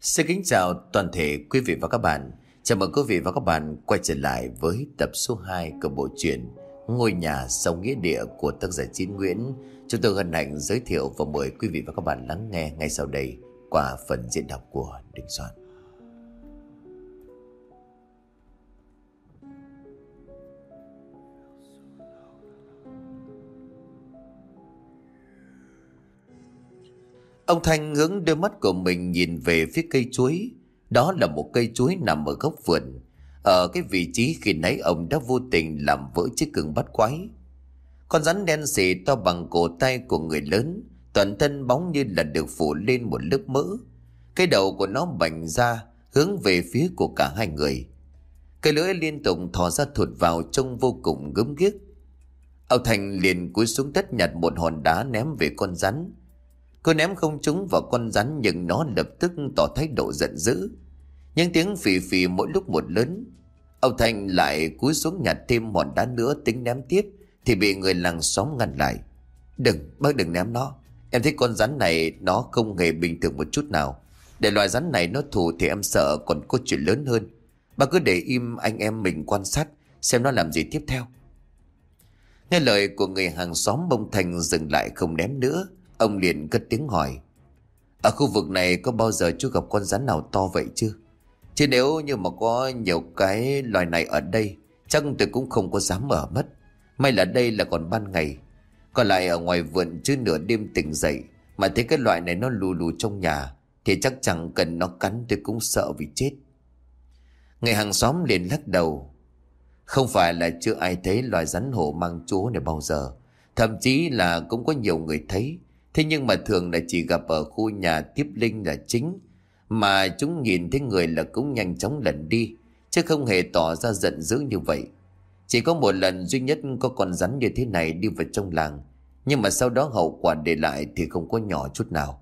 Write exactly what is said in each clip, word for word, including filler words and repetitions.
Xin kính chào toàn thể quý vị và các bạn. Chào mừng quý vị và các bạn quay trở lại với tập số hai của bộ truyện Ngôi nhà sông nghĩa địa của tác giả Chín Nguyễn. Chúng tôi hân hạnh giới thiệu và mời quý vị và các bạn lắng nghe ngay sau đây qua phần diễn đọc của Đình Soạn. Ông Thanh hướng đôi mắt của mình nhìn về phía cây chuối. Đó là một cây chuối nằm ở góc vườn, ở cái vị trí khi nãy ông đã vô tình làm vỡ chiếc gương bắt quái. Con rắn đen sì to bằng cổ tay của người lớn, toàn thân bóng như là được phủ lên một lớp mỡ. Cái đầu của nó bành ra hướng về phía của cả hai người. Cái lưỡi liên tục thò ra thụt vào trông vô cùng gớm ghiếc. Ông Thanh liền cúi xuống đất nhặt một hòn đá ném về con rắn. Cô ném không trúng vào con rắn nhưng nó lập tức tỏ thái độ giận dữ. Những tiếng phì phì mỗi lúc một lớn. Ông Thanh lại cúi xuống nhặt thêm hòn đá nữa tính ném tiếp thì bị người làng xóm ngăn lại. Đừng, bác đừng ném nó. Em thấy con rắn này nó không hề bình thường một chút nào. Để loài rắn này nó thù thì em sợ còn có chuyện lớn hơn. Bác cứ để im anh em mình quan sát xem nó làm gì tiếp theo. Nghe lời của người hàng xóm, ông Thanh dừng lại không ném nữa. Ông liền cất tiếng hỏi: ở khu vực này có bao giờ chú gặp con rắn nào to vậy chưa? Chứ nếu như mà có nhiều cái loài này ở đây, chắc tôi cũng không có dám mở mất. May là đây là còn ban ngày. Còn lại ở ngoài vườn chứ nửa đêm tỉnh dậy mà thấy cái loại này nó lù lù trong nhà thì chắc chẳng cần nó cắn tôi cũng sợ vì chết. Người hàng xóm liền lắc đầu: không phải là chưa ai thấy loài rắn hổ mang chúa này bao giờ. Thậm chí là cũng có nhiều người thấy. Thế nhưng mà thường là chỉ gặp ở khu nhà tiếp linh là chính. Mà chúng nhìn thấy người là cũng nhanh chóng lẩn đi, chứ không hề tỏ ra giận dữ như vậy. Chỉ có một lần duy nhất có con rắn như thế này đi vào trong làng. Nhưng mà sau đó hậu quả để lại thì không có nhỏ chút nào.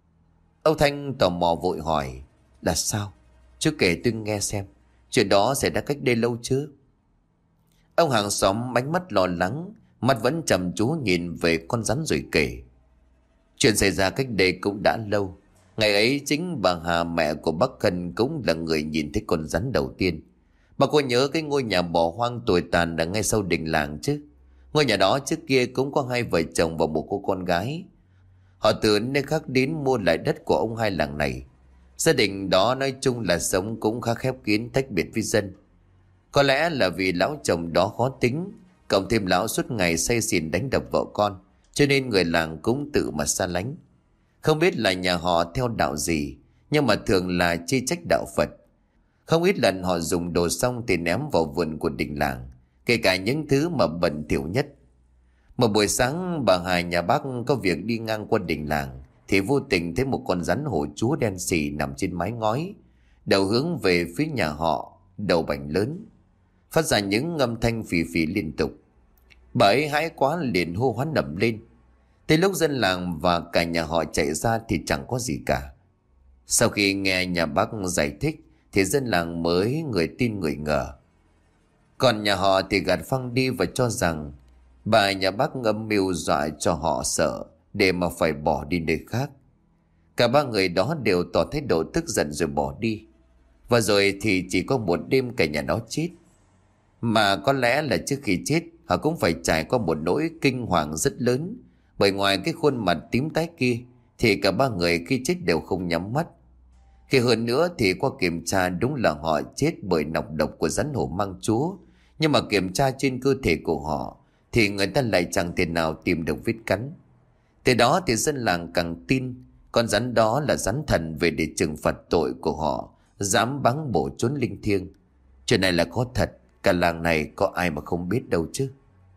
Ông Thanh tò mò vội hỏi: là sao? Chú kể tôi nghe xem. Chuyện đó xảy ra cách đây lâu chứ? Ông hàng xóm ánh mắt lo lắng, mắt vẫn chăm chú nhìn về con rắn rồi kể: chuyện xảy ra cách đây cũng đã lâu. Ngày ấy chính bà Hà, mẹ của bác Khân, cũng là người nhìn thấy con rắn đầu tiên. Bà có nhớ cái ngôi nhà bỏ hoang tồi tàn ở ngay sau đình làng chứ? Ngôi nhà đó trước kia cũng có hai vợ chồng và một cô con gái. Họ từ nơi khác đến mua lại đất của ông hai làng này. Gia đình đó nói chung là sống cũng khá khép kín, tách biệt với dân. Có lẽ là vì lão chồng đó khó tính, cộng thêm lão suốt ngày say xỉn đánh đập vợ con, cho nên người làng cũng tự mà xa lánh. Không biết là nhà họ theo đạo gì, nhưng mà thường là chê trách đạo Phật. Không ít lần họ dùng đồ xong thì ném vào vườn của đình làng, kể cả những thứ mà bẩn thỉu nhất. Một buổi sáng bà Hà nhà bác có việc đi ngang qua đình làng thì vô tình thấy một con rắn hổ chúa đen xì nằm trên mái ngói, đầu hướng về phía nhà họ, đầu bành lớn, phát ra những âm thanh phì phì liên tục. Bà ấy hãi quá liền hô hoán nầm lên. Tới lúc dân làng và cả nhà họ chạy ra thì chẳng có gì cả. Sau khi nghe nhà bác giải thích thì dân làng mới người tin người ngờ. Còn nhà họ thì gạt phăng đi và cho rằng bà nhà bác âm mưu dọa cho họ sợ để mà phải bỏ đi nơi khác. Cả ba người đó đều tỏ thái độ tức giận rồi bỏ đi. Và rồi thì chỉ có một đêm cả nhà nó chết. Mà có lẽ là trước khi chết họ cũng phải trải qua một nỗi kinh hoàng rất lớn. Bởi ngoài cái khuôn mặt tím tái kia thì cả ba người khi chết đều không nhắm mắt. Khi hơn nữa thì qua kiểm tra đúng là họ chết bởi nọc độc của rắn hổ mang chúa. Nhưng mà kiểm tra trên cơ thể của họ thì người ta lại chẳng thể nào tìm được vết cắn. Từ đó thì dân làng càng tin con rắn đó là rắn thần về để trừng phạt tội của họ, dám báng bổ trốn linh thiêng. Chuyện này là có thật, cả làng này có ai mà không biết đâu chứ.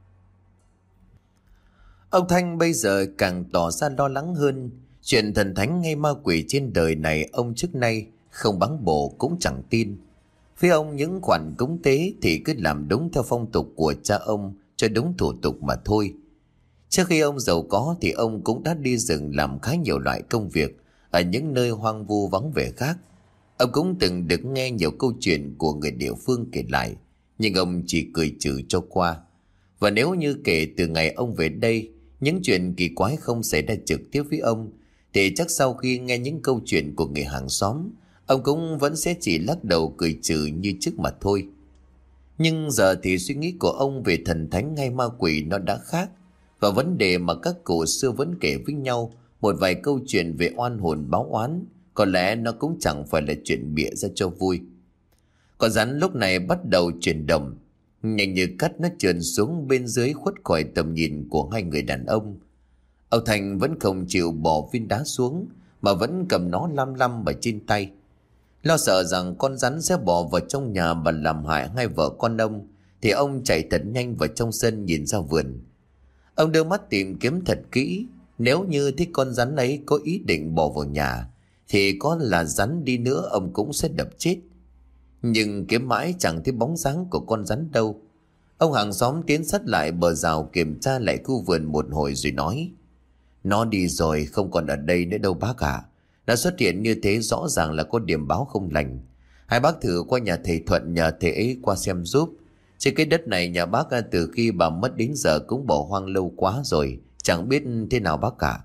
Ông Thanh bây giờ càng tỏ ra lo lắng hơn. Chuyện thần thánh hay ma quỷ trên đời này ông trước nay không báng bổ cũng chẳng tin. Với ông những khoản cúng tế thì cứ làm đúng theo phong tục của cha ông, cho đúng thủ tục mà thôi. Trước khi ông giàu có thì ông cũng đã đi rừng làm khá nhiều loại công việc ở những nơi hoang vu vắng vẻ khác. Ông cũng từng được nghe nhiều câu chuyện của người địa phương kể lại, nhưng ông chỉ cười trừ cho qua. Và nếu như kể từ ngày ông về đây, những chuyện kỳ quái không xảy ra trực tiếp với ông, thì chắc sau khi nghe những câu chuyện của người hàng xóm, ông cũng vẫn sẽ chỉ lắc đầu cười trừ như trước mà thôi. Nhưng giờ thì suy nghĩ của ông về thần thánh hay ma quỷ nó đã khác. Và vấn đề mà các cụ xưa vẫn kể với nhau, một vài câu chuyện về oan hồn báo oán, có lẽ nó cũng chẳng phải là chuyện bịa ra cho vui. Con rắn lúc này bắt đầu chuyển động, nhanh như cắt nó trườn xuống bên dưới khuất khỏi tầm nhìn của hai người đàn ông. Ông Thành vẫn không chịu bỏ viên đá xuống, mà vẫn cầm nó lăm lăm ở trên tay. Lo sợ rằng con rắn sẽ bỏ vào trong nhà và làm hại hai vợ con ông, thì ông chạy thật nhanh vào trong sân nhìn ra vườn. Ông đưa mắt tìm kiếm thật kỹ, nếu như thấy con rắn ấy có ý định bỏ vào nhà, thì có là rắn đi nữa ông cũng sẽ đập chết. Nhưng kiếm mãi chẳng thấy bóng dáng của con rắn đâu. Ông hàng xóm tiến sát lại bờ rào kiểm tra lại khu vườn một hồi rồi nói: Nó đi rồi, không còn ở đây nữa đâu bác ạ. Nó xuất hiện như thế rõ ràng là có điểm báo không lành. Hai bác thử qua nhà thầy Thuận nhờ thầy ấy qua xem giúp. Trên cái đất này nhà bác từ khi bà mất đến giờ cũng bỏ hoang lâu quá rồi, chẳng biết thế nào bác cả.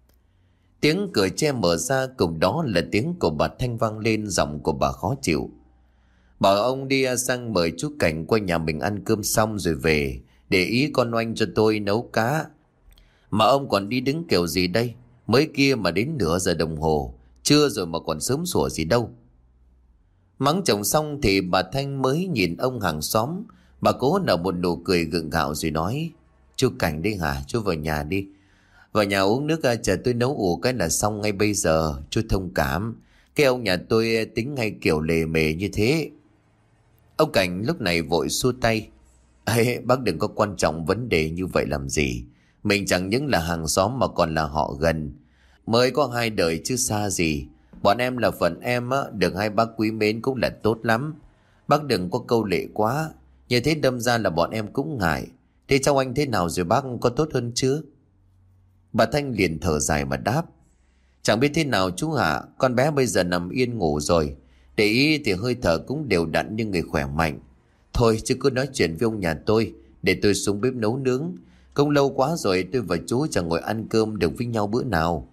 Tiếng cửa tre mở ra, cùng đó là tiếng của bà Thanh vang lên, giọng của bà khó chịu. Bảo ông đi sang mời chú Cảnh qua nhà mình ăn cơm xong rồi về, để ý con oanh cho tôi nấu cá. Mà ông còn đi đứng kiểu gì đây? Mới kia mà đến nửa giờ đồng hồ, trưa rồi mà còn sớm sủa gì đâu. Mắng chồng xong thì bà Thanh mới nhìn ông hàng xóm. Bà cố nở một nụ cười gượng gạo rồi nói: Chú Cảnh đi hả? Chú vào nhà đi. Vào nhà uống nước chờ tôi nấu ủ cái là xong ngay bây giờ. Chú thông cảm, cái ông nhà tôi tính ngay kiểu lề mề như thế. Ông Cảnh lúc này vội xua tay: Ê, bác đừng có quan trọng vấn đề như vậy làm gì. Mình chẳng những là hàng xóm mà còn là họ gần. Mới có hai đời chứ xa gì. Bọn em là phần em á, được hai bác quý mến cũng là tốt lắm. Bác đừng có câu lệ quá, như thế đâm ra là bọn em cũng ngại. Thế cháu anh thế nào rồi bác, có tốt hơn chưa? Bà Thanh liền thở dài mà đáp: Chẳng biết thế nào chú hả, con bé bây giờ nằm yên ngủ rồi. Để ý thì hơi thở cũng đều đặn như người khỏe mạnh. Thôi chứ cứ nói chuyện với ông nhà tôi, để tôi xuống bếp nấu nướng. Không lâu quá rồi tôi và chú chẳng ngồi ăn cơm được với nhau bữa nào.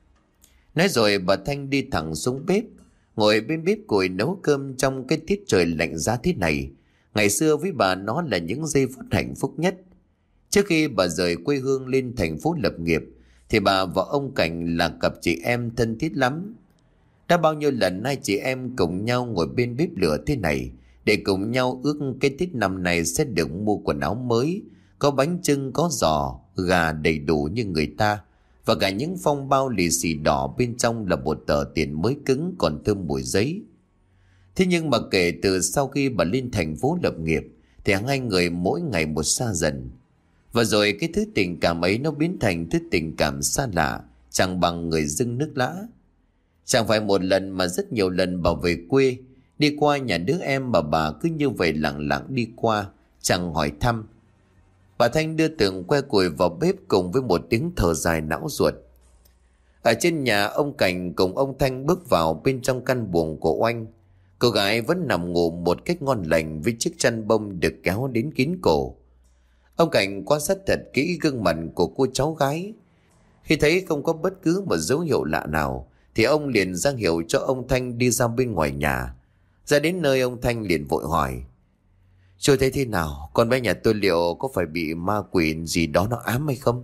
Nói rồi bà Thanh đi thẳng xuống bếp, ngồi bên bếp củi nấu cơm trong cái tiết trời lạnh giá thế này. Ngày xưa với bà nó là những giây phút hạnh phúc nhất. Trước khi bà rời quê hương lên thành phố lập nghiệp, thì bà và ông Cảnh là cặp chị em thân thiết lắm. Đã bao nhiêu lần hai chị em cùng nhau ngồi bên bếp lửa thế này, để cùng nhau ước cái Tết năm này sẽ được mua quần áo mới, có bánh chưng, có giò, gà đầy đủ như người ta, và cả những phong bao lì xì đỏ bên trong là một tờ tiền mới cứng còn thơm mùi giấy. Thế nhưng mà kể từ sau khi bà lên thành phố lập nghiệp, thì hai người mỗi ngày một xa dần. Và rồi cái thứ tình cảm ấy nó biến thành thứ tình cảm xa lạ, chẳng bằng người dưng nước lã. Chẳng phải một lần mà rất nhiều lần bà về quê, đi qua nhà đứa em mà bà cứ như vậy lặng lặng đi qua, chẳng hỏi thăm. Bà Thanh đưa Tường que củi vào bếp cùng với một tiếng thở dài não ruột. Ở trên nhà, ông Cảnh cùng ông Thanh bước vào bên trong căn buồng của Oanh. Cô gái vẫn nằm ngủ một cách ngon lành với chiếc chăn bông được kéo đến kín cổ. Ông Cảnh quan sát thật kỹ gương mặt của cô cháu gái. Khi thấy không có bất cứ một dấu hiệu lạ nào, thì ông liền ra hiệu cho ông Thanh đi ra bên ngoài nhà. Ra đến nơi, ông Thanh liền vội hỏi: Chú thấy thế nào? Con bé nhà tôi liệu có phải bị ma quỷ gì đó nó ám hay không?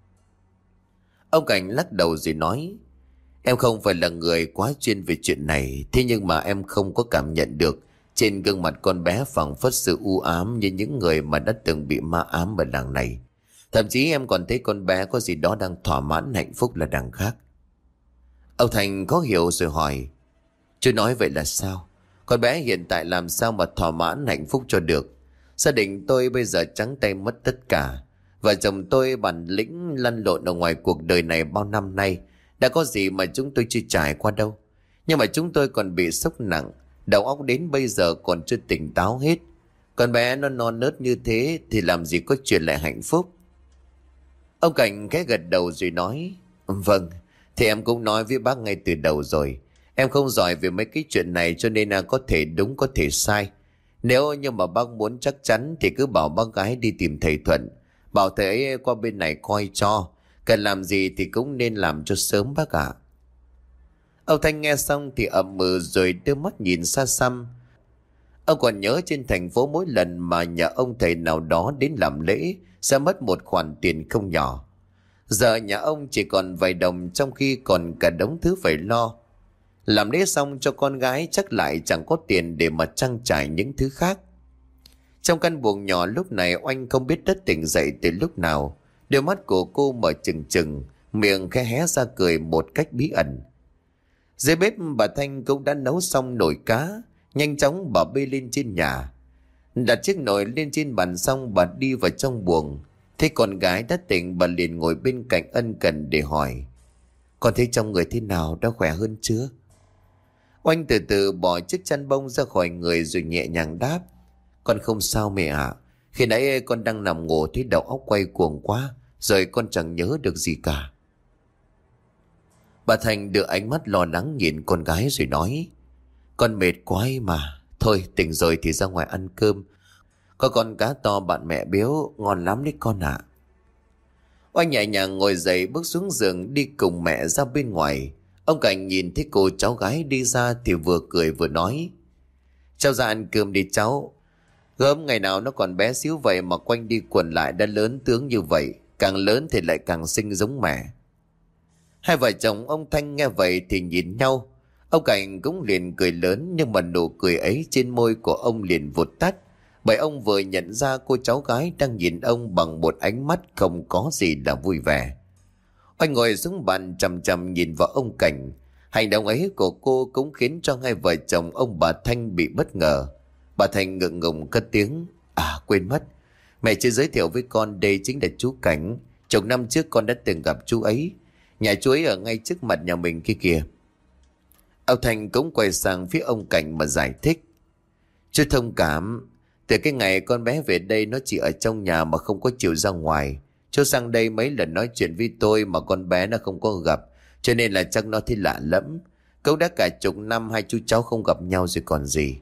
Ông Cảnh lắc đầu rồi nói: Em không phải là người quá chuyên về chuyện này, thế nhưng mà em không có cảm nhận được trên gương mặt con bé phảng phất sự u ám như những người mà đã từng bị ma ám ở làng này. Thậm chí em còn thấy con bé có gì đó đang thỏa mãn hạnh phúc là đằng khác. Ông Thành khó hiểu rồi hỏi: Chú nói vậy là sao? Con bé hiện tại làm sao mà thỏa mãn hạnh phúc cho được? Gia đình tôi bây giờ trắng tay mất tất cả. Vợ chồng tôi bản lĩnh lăn lộn ở ngoài cuộc đời này bao năm nay, đã có gì mà chúng tôi chưa trải qua đâu. Nhưng mà chúng tôi còn bị sốc nặng, đầu óc đến bây giờ còn chưa tỉnh táo hết. Con bé nó non nớt như thế thì làm gì có chuyện lại hạnh phúc. Ông Cảnh khẽ gật đầu rồi nói: Vâng, thì em cũng nói với bác ngay từ đầu rồi. Em không giỏi về mấy cái chuyện này, cho nên là có thể đúng có thể sai. Nếu như mà bác muốn chắc chắn thì cứ bảo bác gái đi tìm thầy Thuận, bảo thầy ấy qua bên này coi cho. Cần làm gì thì cũng nên làm cho sớm bác ạ. Ông Thanh nghe xong thì ậm ừ rồi đưa mắt nhìn xa xăm. Ông còn nhớ trên thành phố mỗi lần mà nhà ông thầy nào đó đến làm lễ sẽ mất một khoản tiền không nhỏ. Giờ nhà ông chỉ còn vài đồng trong khi còn cả đống thứ phải lo. Làm lễ xong cho con gái chắc lại chẳng có tiền để mà trang trải những thứ khác. Trong căn buồng nhỏ lúc này Oanh không biết đất tỉnh dậy từ lúc nào. Đôi mắt của cô mở trừng trừng, miệng khẽ hé ra cười một cách bí ẩn. Dưới bếp bà Thanh cũng đã nấu xong nồi cá. Nhanh chóng bà bê lên trên nhà. Đặt chiếc nồi lên trên bàn xong bà đi vào trong buồng. Thấy con gái đã tỉnh, bà liền ngồi bên cạnh ân cần để hỏi: "Con thấy trong người thế nào, đã khỏe hơn chưa?" Oanh từ từ bỏ chiếc chăn bông ra khỏi người rồi nhẹ nhàng đáp: "Con không sao mẹ ạ. À. Khi nãy con đang nằm ngủ thấy đầu óc quay cuồng quá, rồi con chẳng nhớ được gì cả." Bà Thành đưa ánh mắt lo lắng nhìn con gái rồi nói: "Con mệt quá ấy mà. Thôi tỉnh rồi thì ra ngoài ăn cơm. Có con cá to bạn mẹ biếu, ngon lắm đấy con ạ." Oanh nhẹ nhàng ngồi dậy bước xuống giường đi cùng mẹ ra bên ngoài. Ông Cảnh nhìn thấy cô cháu gái đi ra thì vừa cười vừa nói: "Cháu ra ăn cơm đi cháu. Gớm ngày nào nó còn bé xíu vậy mà quanh đi quẩn lại đã lớn tướng như vậy. Càng lớn thì lại càng xinh giống mẹ." Hai vợ chồng ông Thanh nghe vậy thì nhìn nhau. Ông Cảnh cũng liền cười lớn, nhưng mà nụ cười ấy trên môi của ông liền vụt tắt, bởi ông vừa nhận ra cô cháu gái đang nhìn ông bằng một ánh mắt không có gì là vui vẻ. Oanh ngồi xuống bàn chằm chằm nhìn vào ông Cảnh. Hành động ấy của cô cũng khiến cho hai vợ chồng ông bà Thanh bị bất ngờ. Bà Thanh ngượng ngùng cất tiếng: "À quên mất, mẹ chưa giới thiệu với con, đây chính là chú Cảnh. Chục năm trước con đã từng gặp chú ấy. Nhà chú ấy ở ngay trước mặt nhà mình kia kìa." Ông Thanh cũng quay sang phía ông Cảnh mà giải thích: "Chú thông cảm, từ cái ngày con bé về đây nó chỉ ở trong nhà mà không có chịu ra ngoài. Chú sang đây mấy lần nói chuyện với tôi mà con bé nó không có gặp, cho nên là chắc nó thấy lạ lẫm. Cũng đã cả chục năm hai chú cháu không gặp nhau rồi còn gì."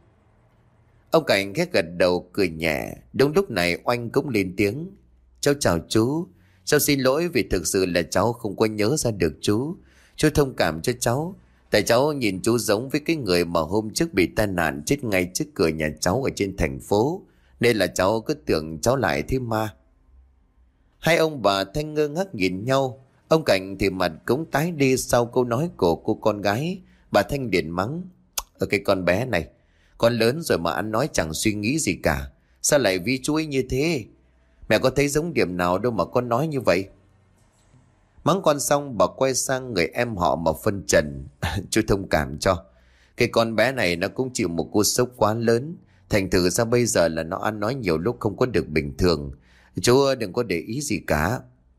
Ông Cảnh khẽ gật đầu cười nhẹ. Đúng lúc này Oanh cũng lên tiếng: "Cháu chào chú. Cháu xin lỗi vì thực sự là cháu không có nhớ ra được chú. Chú thông cảm cho cháu. Tại cháu nhìn chú giống với cái người mà hôm trước bị tai nạn chết ngay trước cửa nhà cháu ở trên thành phố, nên là cháu cứ tưởng cháu lại thế mà." Hai ông bà Thanh ngơ ngác nhìn nhau. Ông Cảnh thì mặt cũng tái đi sau câu nói của cô con gái. Bà Thanh liền mắng: "Ở cái con bé này, con lớn rồi mà ăn nói chẳng suy nghĩ gì cả. Sao lại ví chú ấy như thế? Mẹ có thấy giống điểm nào đâu mà con nói như vậy?" Mắng con xong bà quay sang người em họ mà phân trần: "Chú thông cảm cho. Cái con bé này nó cũng chịu một cú sốc quá lớn. Thành thử ra bây giờ là nó ăn nói nhiều lúc không có được bình thường. Chú đừng có để ý gì cả."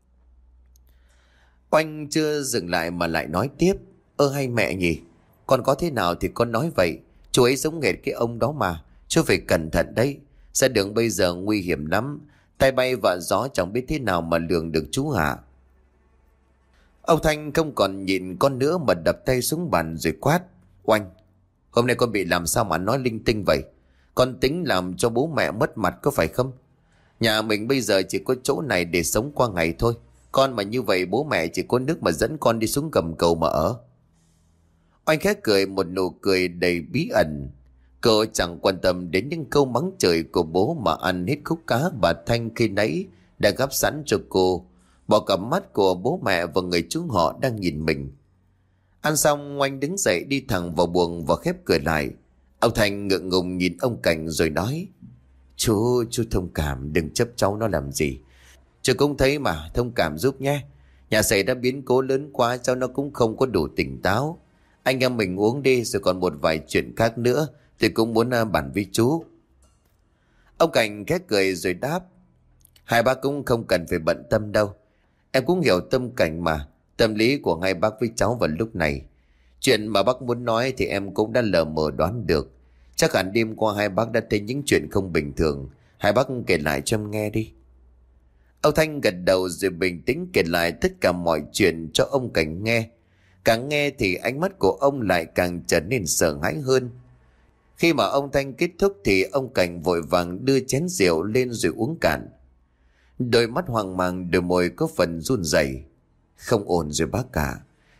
Oanh chưa dừng lại mà lại nói tiếp: "Ơ hay mẹ nhỉ, con có thế nào thì con nói vậy. Chú ấy giống nghệt cái ông đó mà. Chú phải cẩn thận đấy. Ra đường bây giờ nguy hiểm lắm. Tay bay và gió chẳng biết thế nào mà lường được chú hả?" Ông Thanh không còn nhịn con nữa mà đập tay xuống bàn rồi quát: "Oanh, hôm nay con bị làm sao mà nói linh tinh vậy? Con tính làm cho bố mẹ mất mặt có phải không? Nhà mình bây giờ chỉ có chỗ này để sống qua ngày thôi. Con mà như vậy bố mẹ chỉ có nước mà dẫn con đi xuống gầm cầu mà ở." Oanh khẽ cười một nụ cười đầy bí ẩn. Cô chẳng quan tâm đến những câu mắng chửi của bố mà ăn hết khúc cá bà Thanh khi nãy đã gắp sẵn cho cô, bỏ cặp mắt của bố mẹ và người chú họ đang nhìn mình. Ăn xong Oanh đứng dậy đi thẳng vào buồng và khép cửa lại. Ông Thành ngượng ngùng nhìn ông Cảnh rồi nói: Chú, chú thông cảm, đừng chấp cháu nó làm gì. Chú cũng thấy mà, thông cảm giúp nhé. Nhà xảy đã biến cố lớn quá, cháu nó cũng không có đủ tỉnh táo. Anh em mình uống đi, rồi còn một vài chuyện khác nữa thì cũng muốn bàn với chú." Ông Cảnh khét cười rồi đáp: "Hai bác cũng không cần phải bận tâm đâu. Em cũng hiểu tâm cảnh mà, tâm lý của hai bác với cháu vào lúc này. Chuyện mà bác muốn nói thì em cũng đã lờ mờ đoán được. Chắc hẳn đêm qua hai bác đã thấy những chuyện không bình thường. Hai bác kể lại cho em nghe đi." Ông Thanh gật đầu rồi bình tĩnh kể lại tất cả mọi chuyện cho ông Cảnh nghe. Càng nghe thì ánh mắt của ông lại càng trở nên sợ hãi hơn. Khi mà ông Thanh kết thúc thì ông Cảnh vội vàng đưa chén rượu lên rồi uống cạn. Đôi mắt hoang mang, đôi môi có phần run rẩy. "Không ổn rồi bác cả.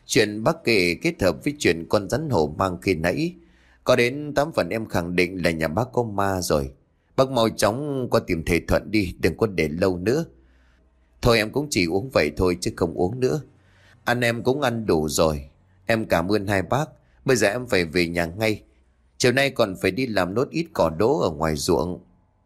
Chuyện bác kể kết hợp với chuyện con rắn hổ mang khi nãy, có đến tám phần em khẳng định là nhà bác có ma rồi. Bác mau chóng qua tìm thầy Thuận đi, đừng có để lâu nữa. Thôi em cũng chỉ uống vậy thôi chứ không uống nữa. Ăn em cũng ăn đủ rồi. Em cảm ơn hai bác. Bây giờ em phải về nhà ngay. Chiều nay còn phải đi làm nốt ít cỏ đỗ ở ngoài ruộng.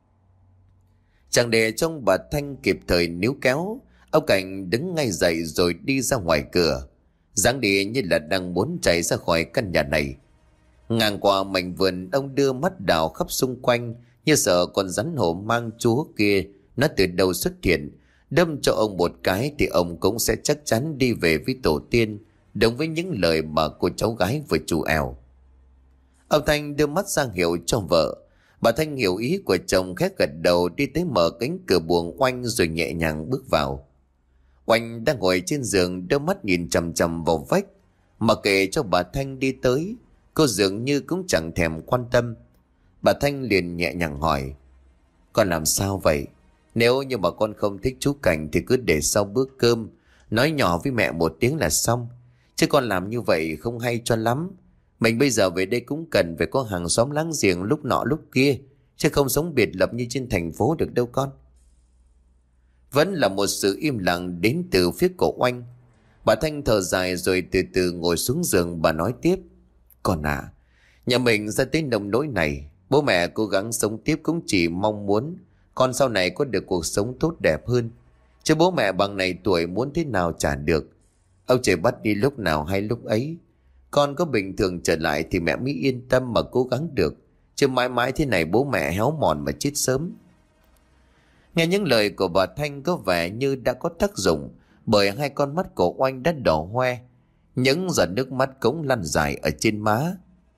Chẳng để trông bà Thanh kịp thời níu kéo, ông Cảnh đứng ngay dậy rồi đi ra ngoài cửa, dáng đi như là đang muốn chạy ra khỏi căn nhà này. Ngang qua mảnh vườn, ông đưa mắt đảo khắp xung quanh như sợ con rắn hổ mang chúa kia nó từ đâu xuất hiện, đâm cho ông một cái thì ông cũng sẽ chắc chắn đi về với tổ tiên, đúng với những lời mà cô cháu gái vừa trù ẻo. Ông Thanh đưa mắt ra hiệu cho vợ. Bà Thanh hiểu ý của chồng, khẽ gật đầu đi tới mở cánh cửa buồng Oanh rồi nhẹ nhàng bước vào. Oanh đang ngồi trên giường, đôi mắt nhìn chằm chằm vào vách, mà kệ cho bà Thanh đi tới, cô dường như cũng chẳng thèm quan tâm. Bà Thanh liền nhẹ nhàng hỏi: Con làm sao vậy? Nếu như mà con không thích chú Cảnh thì cứ để sau bữa cơm nói nhỏ với mẹ một tiếng là xong, chứ con làm như vậy không hay cho lắm. Mình bây giờ về đây cũng cần phải có hàng xóm láng giềng lúc nọ lúc kia, chứ không sống biệt lập như trên thành phố được đâu con. Vẫn là một sự im lặng đến từ phía của Oanh. Bà Thanh thở dài rồi từ từ ngồi xuống giường. Bà nói tiếp: Con à, nhà mình ra tới nông nỗi này, bố mẹ cố gắng sống tiếp cũng chỉ mong muốn con sau này có được cuộc sống tốt đẹp hơn, chứ bố mẹ bằng này tuổi muốn thế nào chả được. Ông trời bắt đi lúc nào hay lúc ấy. Con có bình thường trở lại thì mẹ mới yên tâm mà cố gắng được, chứ mãi mãi thế này bố mẹ héo mòn mà chết sớm. Nghe những lời của bà Thanh có vẻ như đã có tác dụng, bởi hai con mắt của Oanh đã đỏ hoe, những giọt nước mắt cũng lăn dài ở trên má.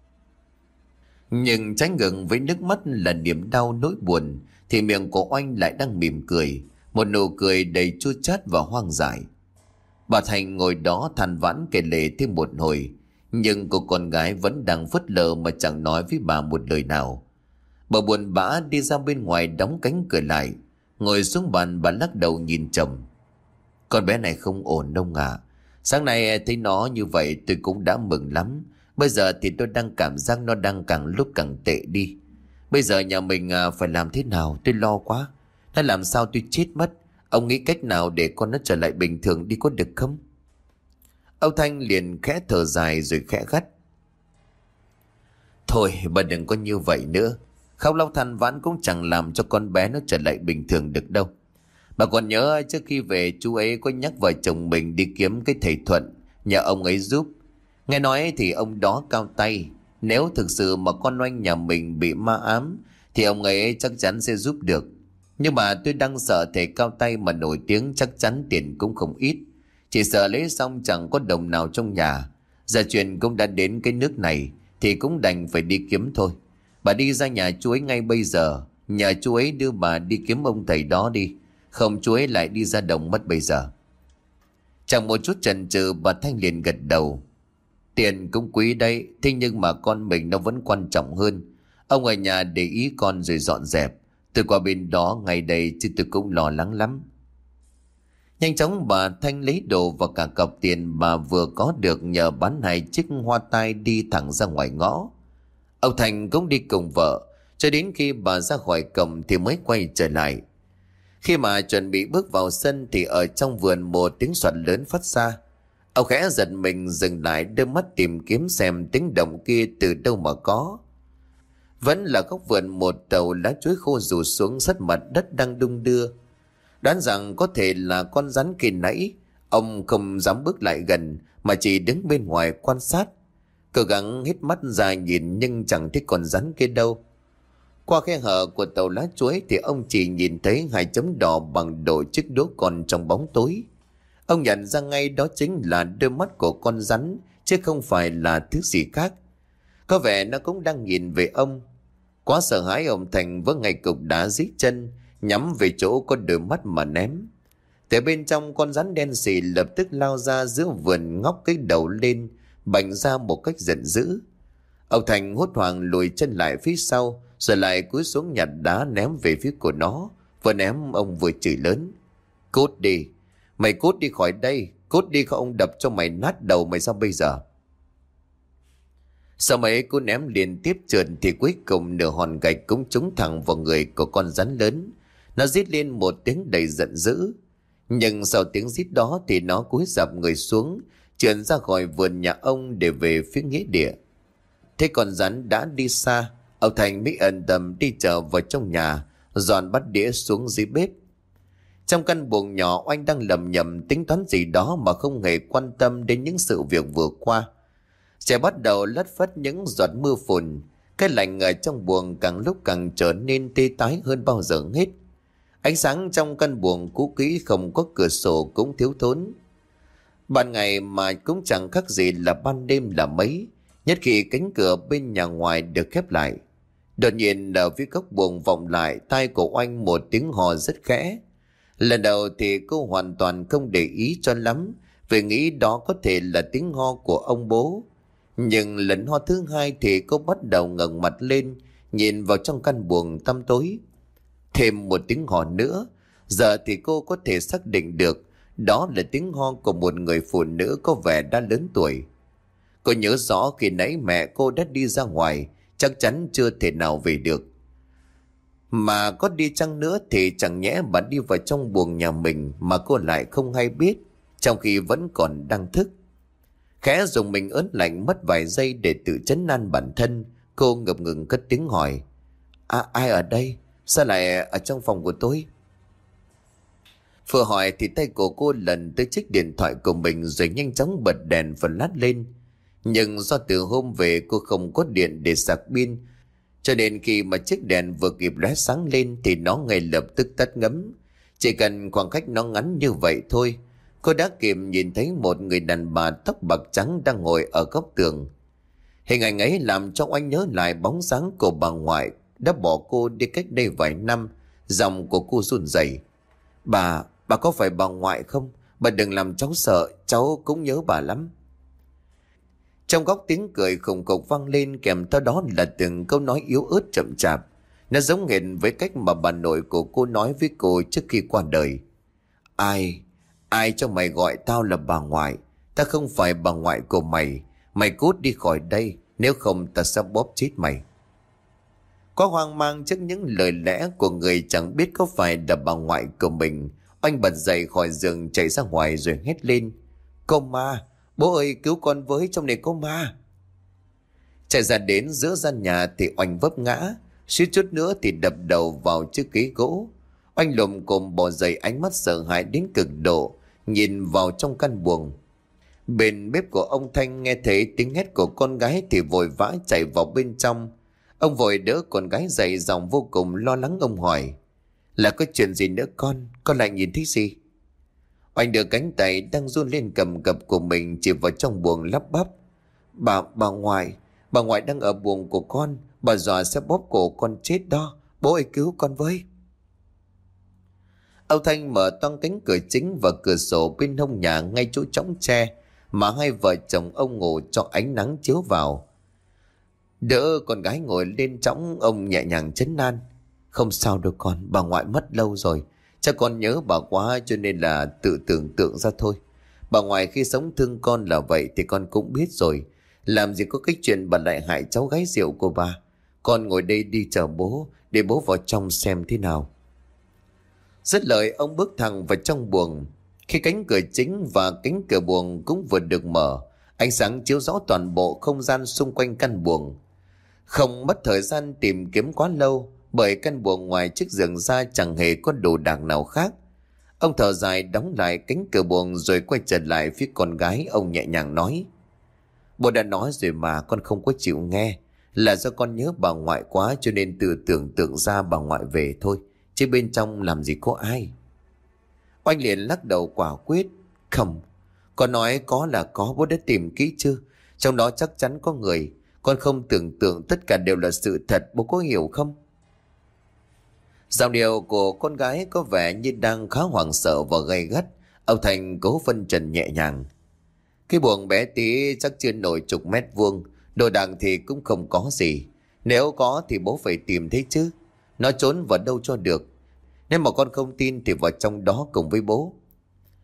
Nhưng trái ngược với nước mắt là niềm đau nỗi buồn, thì miệng của Oanh lại đang mỉm cười, một nụ cười đầy chua chát và hoang dại. Bà Thanh ngồi đó than vãn kể lể thêm một hồi, nhưng cô con gái vẫn đang phớt lờ mà chẳng nói với bà một lời nào. Bà buồn bã đi ra bên ngoài đóng cánh cửa lại, ngồi xuống bàn. Bà lắc đầu nhìn chồng: Con bé này không ổn đâu ạ. Sáng nay thấy nó như vậy tôi cũng đã mừng lắm. Bây giờ thì tôi đang cảm giác nó đang càng lúc càng tệ đi. Bây giờ nhà mình phải làm thế nào? Tôi lo quá. Nó làm sao tôi chết mất. Ông nghĩ cách nào để con nó trở lại bình thường đi có được không? Ông Thanh liền khẽ thở dài rồi khẽ gắt: Thôi bà đừng có như vậy nữa. Khóc lóc than vãn cũng chẳng làm cho con bé nó trở lại bình thường được đâu. Bà còn nhớ trước khi về chú ấy có nhắc vợ chồng mình đi kiếm cái thầy Thuận, nhờ ông ấy giúp. Nghe nói thì ông đó cao tay, nếu thực sự mà con Oanh nhà mình bị ma ám thì ông ấy chắc chắn sẽ giúp được. Nhưng mà tôi đang sợ thầy cao tay mà nổi tiếng chắc chắn tiền cũng không ít. Chỉ sợ lấy xong chẳng có đồng nào trong nhà. Giờ chuyện cũng đã đến cái nước này thì cũng đành phải đi kiếm thôi. Bà đi ra nhà chú ấy ngay bây giờ, nhờ chú ấy đưa bà đi kiếm ông thầy đó đi, không chú ấy lại đi ra đồng mất bây giờ. Chẳng một chút chần chừ, bà Thanh liền gật đầu: Tiền cũng quý đấy, thế nhưng mà con mình nó vẫn quan trọng hơn. Ông ở nhà để ý con rồi dọn dẹp. Tôi qua bên đó ngày đây chứ tôi cũng lo lắng lắm. Nhanh chóng bà Thanh lấy đồ và cả cọc tiền bà vừa có được nhờ bán hai chiếc hoa tai đi thẳng ra ngoài ngõ. Ông Thành cũng đi cùng vợ, cho đến khi bà ra khỏi cổng thì mới quay trở lại. Khi mà chuẩn bị bước vào sân thì ở trong vườn một tiếng soạt lớn phát ra. Ông khẽ giật mình dừng lại, đưa mắt tìm kiếm xem tiếng động kia từ đâu mà có. Vẫn là góc vườn một tàu lá chuối khô rủ xuống sát mặt đất đang đung đưa. Đoán rằng có thể là con rắn kia nãy, ông không dám bước lại gần mà chỉ đứng bên ngoài quan sát. Cố gắng hít mắt ra nhìn nhưng chẳng thấy con rắn kia đâu. Qua khe hở của tàu lá chuối thì ông chỉ nhìn thấy hai chấm đỏ bằng độ chiếc đố con trong bóng tối. Ông nhận ra ngay đó chính là đôi mắt của con rắn, chứ không phải là thứ gì khác. Có vẻ nó cũng đang nhìn về ông. Quá sợ hãi, ông Thành vớ ngay cục đá dưới chân, nhắm về chỗ có đôi mắt mà ném. Từ bên trong, con rắn đen xì lập tức lao ra giữa vườn, ngóc cái đầu lên, bành ra một cách giận dữ. Ông Thành hốt hoảng lùi chân lại phía sau, rồi lại cúi xuống nhặt đá ném về phía của nó. Vừa ném ông vừa chửi lớn: Cút đi, mày cút đi khỏi đây, Cút đi không ông đập cho mày nát đầu mày sao bây giờ. Sau mấy cú ném liên tiếp trượt thì cuối cùng nửa hòn gạch cũng trúng thẳng vào người của con rắn lớn. Nó rít lên một tiếng đầy giận dữ. Nhưng sau tiếng rít đó thì nó cúi rạp người xuống, trượt ra khỏi vườn nhà ông để về phía nghĩa địa. Thế con rắn đã đi xa, ông Thành mới ẩn tâm đi trở vào trong nhà, dọn bát đĩa xuống dưới bếp. Trong căn buồng nhỏ, Oanh đang lầm nhầm tính toán gì đó mà không hề quan tâm đến những sự việc vừa qua. Trẻ bắt đầu lất phất những giọt mưa phùn. Cái lạnh ở trong buồng càng lúc càng trở nên tê tái hơn bao giờ hết. Ánh sáng trong căn buồng cũ kỹ không có cửa sổ cũng thiếu thốn. Ban ngày mà cũng chẳng khác gì là ban đêm là mấy. Nhất khi cánh cửa bên nhà ngoài được khép lại, đột nhiên ở phía góc buồng vọng lại tai của Oanh một tiếng hò rất khẽ. Lần đầu thì cô hoàn toàn không để ý cho lắm, vì nghĩ đó có thể là tiếng ho của ông bố. Nhưng lần ho thứ hai thì cô bắt đầu ngẩng mặt lên, nhìn vào trong căn buồng tăm tối. Thêm một tiếng ho nữa, giờ thì cô có thể xác định được đó là tiếng ho của một người phụ nữ có vẻ đã lớn tuổi. Cô nhớ rõ khi nãy mẹ cô đã đi ra ngoài, chắc chắn chưa thể nào về được. Mà có đi chăng nữa thì chẳng nhẽ bà đi vào trong buồng nhà mình mà cô lại không hay biết, trong khi vẫn còn đang thức. Khẽ dùng mình ớn lạnh mất vài giây để tự trấn an bản thân, cô ngập ngừng cất tiếng hỏi: À, ai ở đây? Sao lại ở trong phòng của tôi? Vừa hỏi thì tay của cô lần tới chiếc điện thoại của mình rồi nhanh chóng bật đèn flash lên. Nhưng do từ hôm về cô không có điện để sạc pin, cho nên khi mà chiếc đèn vừa kịp lóe sáng lên thì nó ngay lập tức tắt ngấm. Chỉ cần khoảng cách nó ngắn như vậy thôi, cô đã kịp nhìn thấy một người đàn bà tóc bạc trắng đang ngồi ở góc tường. Hình ảnh ấy làm cho Oanh nhớ lại bóng dáng của bà ngoại đã bỏ cô đi cách đây vài năm. Giọng của cô run rẩy: Bà, bà có phải bà ngoại không? Bà đừng làm cháu sợ, cháu cũng nhớ bà lắm. Trong góc tiếng cười khủng khục vang lên, kèm theo đó là từng câu nói yếu ớt chậm chạp. Nó giống hệt với cách mà bà nội của cô nói với cô trước khi qua đời: Ai, ai cho mày gọi tao là bà ngoại? Ta không phải bà ngoại của mày. Mày cút đi khỏi đây, nếu không ta sẽ bóp chết mày. Có hoang mang trước những lời lẽ của người chẳng biết có phải là bà ngoại của mình, Oanh bật dậy khỏi giường chạy ra ngoài rồi hét lên: Cô ma! Bố ơi, cứu con với, trong này có ma! Chạy ra đến giữa gian nhà thì Oanh vấp ngã, suýt chút nữa thì đập đầu vào chiếc ghế gỗ. Oanh lồm cồm bò dậy, ánh mắt sợ hãi đến cực độ, nhìn vào trong căn buồng. Bên bếp của ông Thanh nghe thấy tiếng hét của con gái thì vội vã chạy vào bên trong. Ông vội đỡ con gái dậy, giọng vô cùng lo lắng. Ông hỏi: Là có chuyện gì nữa con? Con lại nhìn thấy gì? Oanh đưa cánh tay đang run lên cầm cập của mình chỉ vào trong buồng lắp bắp: Bà, bà ngoại, bà ngoại đang ở buồng của con. Bà dọa sẽ bóp cổ con chết đó. Bố ơi, cứu con với! Ông Thanh mở toang cánh cửa chính và cửa sổ bên hông nhà ngay chỗ chõng tre mà hai vợ chồng ông ngủ cho ánh nắng chiếu vào. Đỡ con gái ngồi lên chõng, ông nhẹ nhàng trấn an: Không sao đâu con, bà ngoại mất lâu rồi. Chắc con nhớ bà quá cho nên là tự tưởng tượng ra thôi. Bà ngoại khi sống thương con là vậy thì con cũng biết rồi. Làm gì có cái chuyện bà lại hại cháu gái rượu của bà. Con ngồi đây đi chờ bố, để bố vào trong xem thế nào. Dứt lời ông bước thẳng vào trong buồng. Khi cánh cửa chính và cánh cửa buồng cũng vừa được mở, ánh sáng chiếu rõ toàn bộ không gian xung quanh căn buồng. Không mất thời gian tìm kiếm quá lâu, bởi căn buồng ngoài chiếc giường ra chẳng hề có đồ đạc nào khác. Ông thở dài đóng lại cánh cửa buồng rồi quay trở lại phía con gái. Ông nhẹ nhàng nói: Bố đã nói rồi mà con không có chịu nghe. Là do con nhớ bà ngoại quá cho nên tự tưởng tượng ra bà ngoại về thôi, chứ bên trong làm gì có ai. Oanh liền lắc đầu quả quyết: Không, con nói có là có, bố đã tìm kỹ chưa? Trong đó chắc chắn có người. Con không tưởng tượng tất cả đều là sự thật, bố có hiểu không? Giọng điệu của con gái có vẻ như đang khá hoảng sợ và gay gắt. Ông Thành cố phân trần nhẹ nhàng: Cái buồng bé tí chắc chưa nổi chục mét vuông, đồ đạc thì cũng không có gì. Nếu có thì bố phải tìm thấy chứ. Nó trốn vào đâu cho được. Nếu mà con không tin thì vào trong đó cùng với bố.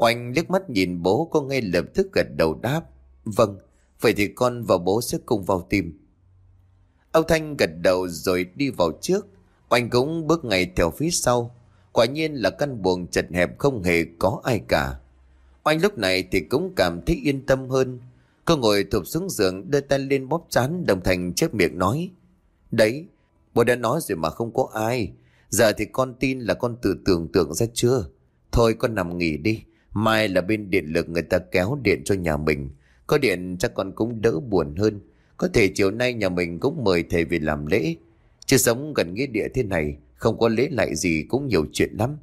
Oanh liếc mắt nhìn bố, cô ngay lập tức gật đầu đáp: Vâng, vậy thì con và bố sẽ cùng vào tìm. Ông Thanh gật đầu rồi đi vào trước. Oanh cũng bước ngay theo phía sau. Quả nhiên là căn buồng chật hẹp, không hề có ai cả. Oanh lúc này thì cũng cảm thấy yên tâm hơn. Cô ngồi thụp xuống giường, đưa tay lên bóp trán, đồng thời chép miệng nói: Đấy, bố đã nói rồi mà, không có ai. Giờ thì con tin là con tự tưởng tượng ra chưa? Thôi con nằm nghỉ đi. Mai là bên điện lực người ta kéo điện cho nhà mình. Có điện chắc con cũng đỡ buồn hơn. Có thể chiều nay nhà mình cũng mời thầy về làm lễ. Chứ sống gần nghĩa địa thế này, không có lễ lại gì cũng nhiều chuyện lắm.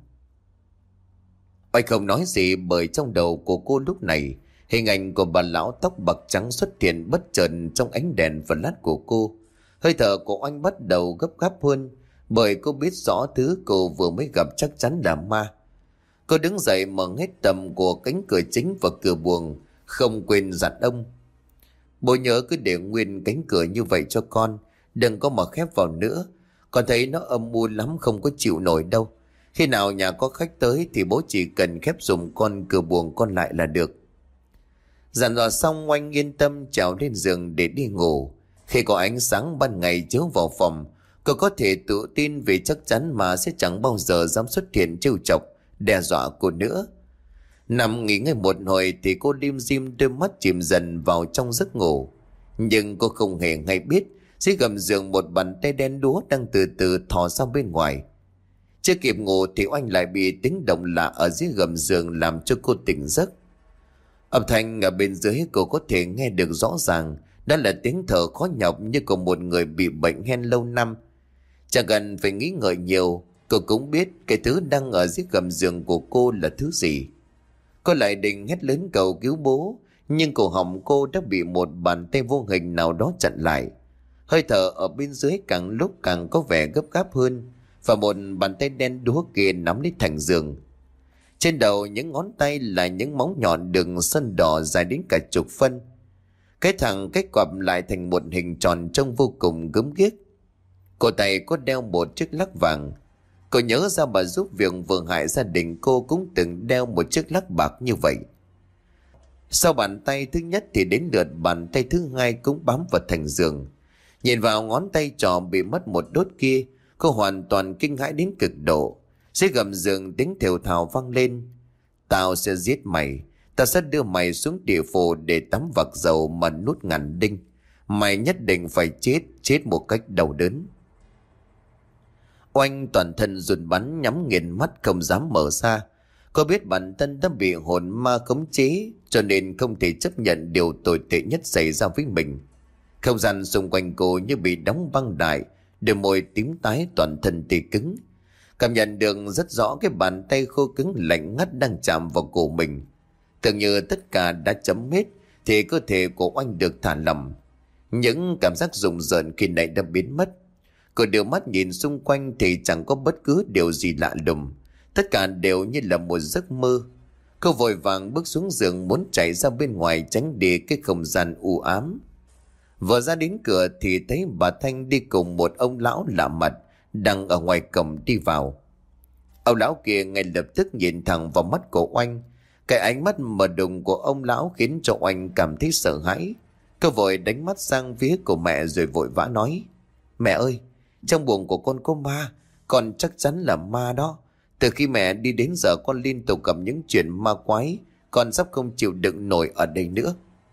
Oanh không nói gì, bởi trong đầu của cô lúc này hình ảnh của bà lão tóc bạc trắng xuất hiện bất chợt trong ánh đèn và lát của cô. Hơi thở của Oanh bắt đầu gấp gáp hơn, bởi cô biết rõ thứ cô vừa mới gặp chắc chắn là ma. Cô đứng dậy mở hết tầm của cánh cửa chính và cửa buồng, không quên dặn ông: Bố nhớ cứ để nguyên cánh cửa như vậy cho con, đừng có mở khép vào nữa. Con thấy nó âm u lắm, không có chịu nổi đâu. Khi nào nhà có khách tới thì bố chỉ cần khép dùm con cửa buồng con lại là được. Dặn dò xong, Oanh yên tâm trèo lên giường để đi ngủ. Khi có ánh sáng ban ngày chiếu vào phòng, cô có thể tự tin vì chắc chắn mà sẽ chẳng bao giờ dám xuất hiện trêu chọc, đe dọa cô nữa. Nằm nghỉ ngơi một hồi thì cô lim dim đôi mắt chìm dần vào trong giấc ngủ. Nhưng cô không hề hay biết dưới gầm giường một bàn tay đen đúa đang từ từ thò ra bên ngoài. Chưa kịp ngủ thì Oanh lại bị tiếng động lạ ở dưới gầm giường làm cho cô tỉnh giấc. Âm thanh ở bên dưới cô có thể nghe được rõ ràng, đó là tiếng thở khó nhọc như của một người bị bệnh hen lâu năm. Chẳng cần phải nghĩ ngợi nhiều, cô cũng biết cái thứ đang ở dưới gầm giường của cô là thứ gì. Cô lại định hét lớn cầu cứu bố, nhưng cổ họng cô đã bị một bàn tay vô hình nào đó chặn lại. Hơi thở ở bên dưới càng lúc càng có vẻ gấp gáp hơn, và một bàn tay đen đúa kia nắm lấy thành giường. Trên đầu những ngón tay là những móng nhọn đường sơn đỏ dài đến cả chục phân. Cái thằng cách quặp lại thành một hình tròn trông vô cùng gớm ghiếc. Cổ tay có đeo một chiếc lắc vàng. Cô nhớ ra bà giúp việc vừa hại gia đình cô cũng từng đeo một chiếc lắc bạc như vậy. Sau bàn tay thứ nhất thì đến lượt bàn tay thứ hai cũng bám vào thành giường. Nhìn vào ngón tay trò bị mất một đốt kia, cô hoàn toàn kinh hãi đến cực độ. Dưới gầm giường tiếng thều thào vang lên: Tao sẽ giết mày. Tao sẽ đưa mày xuống địa phủ để tắm vạc dầu mà nút ngàn đinh. Mày nhất định phải chết, chết một cách đau đớn. Oanh toàn thân run bắn, nhắm nghiền mắt không dám mở ra. Cô biết bản thân đã bị hồn ma khống chế, cho nên không thể chấp nhận điều tồi tệ nhất xảy ra với mình. Không gian xung quanh cô như bị đóng băng đại, đôi môi tím tái, toàn thân tê cứng. Cảm nhận được rất rõ cái bàn tay khô cứng lạnh ngắt đang chạm vào cổ mình. Tưởng như tất cả đã chấm hết thì cơ thể của Oanh được thả lỏng. Những cảm giác rùng rợn khi nãy đã biến mất. Cô đưa mắt nhìn xung quanh thì chẳng có bất cứ điều gì lạ lùng. Tất cả đều như là một giấc mơ. Cô vội vàng bước xuống giường muốn chạy ra bên ngoài tránh đi cái không gian u ám. Vừa ra đến cửa thì thấy bà Thanh đi cùng một ông lão lạ mặt đang ở ngoài cổng đi vào. Ông lão kia ngay lập tức nhìn thẳng vào mắt của Oanh. Cái ánh mắt mờ đục của ông lão khiến cho Oanh cảm thấy sợ hãi. Cô vội đánh mắt sang phía của mẹ rồi vội vã nói: Mẹ ơi, trong buồng của con có ma. Con chắc chắn là ma đó. Từ khi mẹ đi đến giờ con liên tục gặp những chuyện ma quái. Con sắp không chịu đựng nổi ở đây nữa.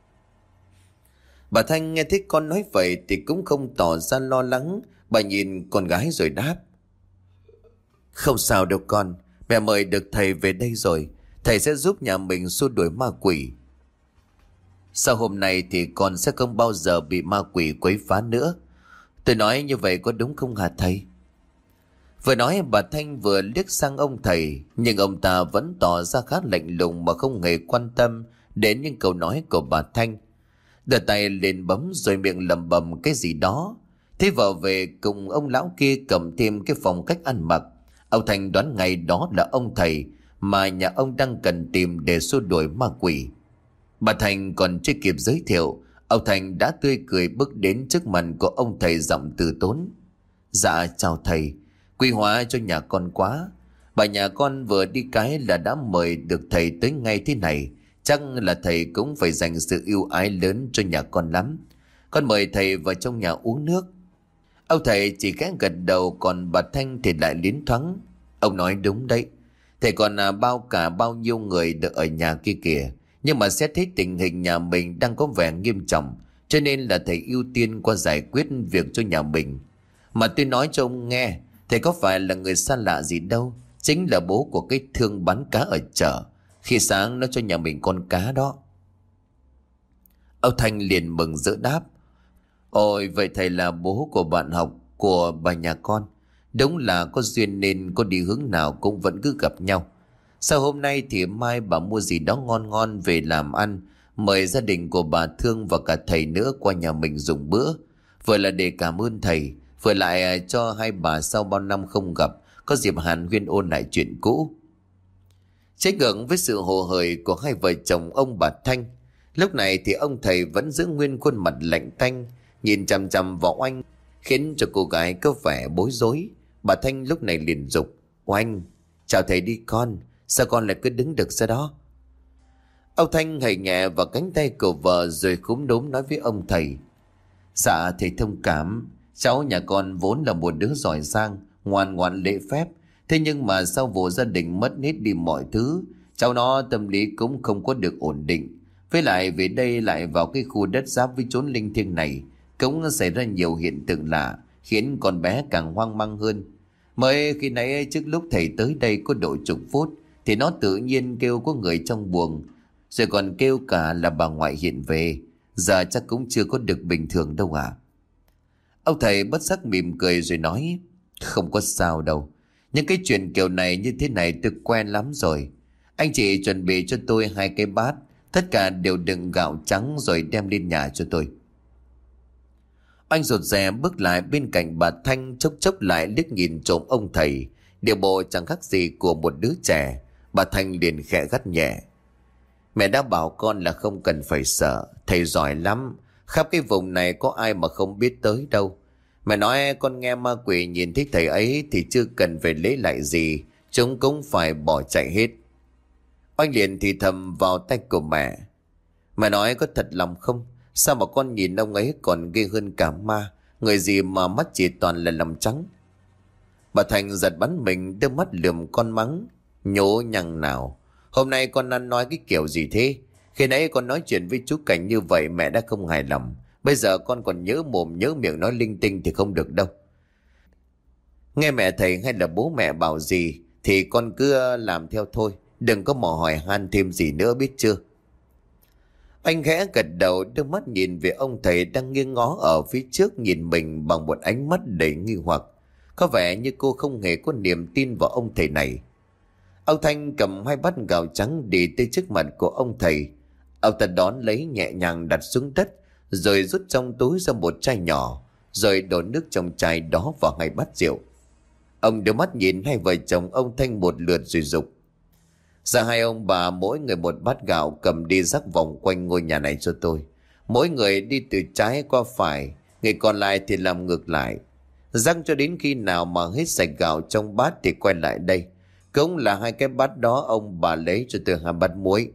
Bà Thanh nghe thấy con nói vậy thì cũng không tỏ ra lo lắng. Bà nhìn con gái rồi đáp: Không sao đâu con. Mẹ mời được thầy về đây rồi. Thầy sẽ giúp nhà mình xua đuổi ma quỷ. Sau hôm nay thì con sẽ không bao giờ bị ma quỷ quấy phá nữa. Tôi nói như vậy có đúng không hả thầy? Vừa nói bà Thanh vừa liếc sang ông thầy, nhưng ông ta vẫn tỏ ra khá lạnh lùng mà không hề quan tâm đến những câu nói của bà Thanh. Đưa tay lên bấm rồi miệng lẩm bẩm cái gì đó. Thế vợ về cùng ông lão kia cầm thêm cái phong cách ăn mặc. Ông Thành đoán ngay đó là ông thầy mà nhà ông đang cần tìm để xua đuổi ma quỷ. Bà Thành còn chưa kịp giới thiệu, ông Thành đã tươi cười bước đến trước mặt của ông thầy giọng từ tốn: Dạ chào thầy, quy hóa cho nhà con quá. Bà nhà con vừa đi cái là đã mời được thầy tới ngay thế này. Chắc là thầy cũng phải dành sự ưu ái lớn cho nhà con lắm. Con mời thầy vào trong nhà uống nước. Ông thầy chỉ khẽ gật đầu, còn bà Thanh thì lại liến thoáng. Ông nói đúng đấy. Thầy còn à, bao cả bao nhiêu người được ở nhà kia kìa. Nhưng mà xét thấy tình hình nhà mình đang có vẻ nghiêm trọng, cho nên là thầy ưu tiên qua giải quyết việc cho nhà mình. Mà tôi nói cho ông nghe, thầy có phải là người xa lạ gì đâu. Chính là bố của cái thương bán cá ở chợ, khi sáng nó cho nhà mình con cá đó. Ông Thanh liền mừng rỡ đáp: Ôi, vậy thầy là bố của bạn học của bà nhà con. Đúng là có duyên nên có đi hướng nào cũng vẫn cứ gặp nhau. Sau hôm nay thì mai bà mua gì đó ngon ngon về làm ăn, mời gia đình của bà Thương và cả thầy nữa qua nhà mình dùng bữa. Vừa là để cảm ơn thầy, vừa lại cho hai bà sau bao năm không gặp có dịp hàn huyên ôn lại chuyện cũ. Trái ngược với sự hồ hởi của hai vợ chồng ông bà Thanh, lúc này thì ông thầy vẫn giữ nguyên khuôn mặt lạnh tanh, nhìn chằm chằm vào Oanh, khiến cho cô gái có vẻ bối rối. Bà Thanh lúc này liền dục: Oanh, chào thầy đi con, sao con lại cứ đứng được ra đó? Ông Thanh hầy nhẹ vào cánh tay của vợ rồi cúm đốm nói với ông thầy: Dạ thầy thông cảm, cháu nhà con vốn là một đứa giỏi giang, ngoan ngoãn lễ phép. Thế nhưng mà sau vụ gia đình mất hết đi mọi thứ, cháu nó tâm lý cũng không có được ổn định. Với lại về đây lại vào cái khu đất giáp với chốn linh thiêng này, cũng xảy ra nhiều hiện tượng lạ, khiến con bé càng hoang mang hơn. Mới khi nãy trước lúc thầy tới đây có độ chục phút, thì nó tự nhiên kêu có người trong buồng, rồi còn kêu cả là bà ngoại hiện về. Giờ chắc cũng chưa có được bình thường đâu à. Ông thầy bất giác mỉm cười rồi nói: Không có sao đâu. Những cái chuyện kiểu này như thế này tôi quen lắm rồi. Anh chị chuẩn bị cho tôi hai cái bát, tất cả đều đựng gạo trắng rồi đem lên nhà cho tôi. Anh rụt rè bước lại bên cạnh bà Thanh, chốc chốc lại liếc nhìn trộm ông thầy, điều bộ chẳng khác gì của một đứa trẻ. Bà Thanh liền khẽ gắt nhẹ: Mẹ đã bảo con là không cần phải sợ, thầy giỏi lắm, khắp cái vùng này có ai mà không biết tới đâu. Mẹ nói con nghe ma quỷ nhìn thấy thầy ấy thì chưa cần phải lấy lại gì, chúng cũng phải bỏ chạy hết. Anh liền thì thầm vào tay của mẹ: Mẹ nói có thật lòng không? Sao mà con nhìn ông ấy còn ghê hơn cả ma, người gì mà mắt chỉ toàn là lòng trắng. Bà Thành giật bắn mình, đưa mắt lườm con mắng: Nhố nhằng nào, hôm nay con ăn nói cái kiểu gì thế? Khi nãy con nói chuyện với chú Cảnh như vậy mẹ đã không hài lòng, bây giờ con còn nhớ mồm nhớ miệng nói linh tinh thì không được đâu. Nghe mẹ thầy hay là bố mẹ bảo gì thì con cứ làm theo thôi, đừng có mò hỏi han thêm gì nữa, biết chưa? Anh khẽ gật đầu, đưa mắt nhìn về ông thầy đang nghiêng ngó ở phía trước nhìn mình bằng một ánh mắt đầy nghi hoặc. Có vẻ như cô không hề có niềm tin vào ông thầy này. Ông Thanh cầm hai bát gạo trắng đi tới trước mặt của ông thầy. Ông ta đón lấy nhẹ nhàng đặt xuống đất, rồi rút trong túi ra một chai nhỏ, rồi đổ nước trong chai đó vào hai bát rượu. Ông đưa mắt nhìn hai vợ chồng ông Thanh một lượt rồi dục: Dạ hai ông bà mỗi người một bát gạo, cầm đi rắc vòng quanh ngôi nhà này cho tôi. Mỗi người đi từ trái qua phải, người còn lại thì làm ngược lại. Rắc cho đến khi nào mà hết sạch gạo trong bát thì quay lại đây. Cũng là hai cái bát đó ông bà lấy cho tôi hai bát muối.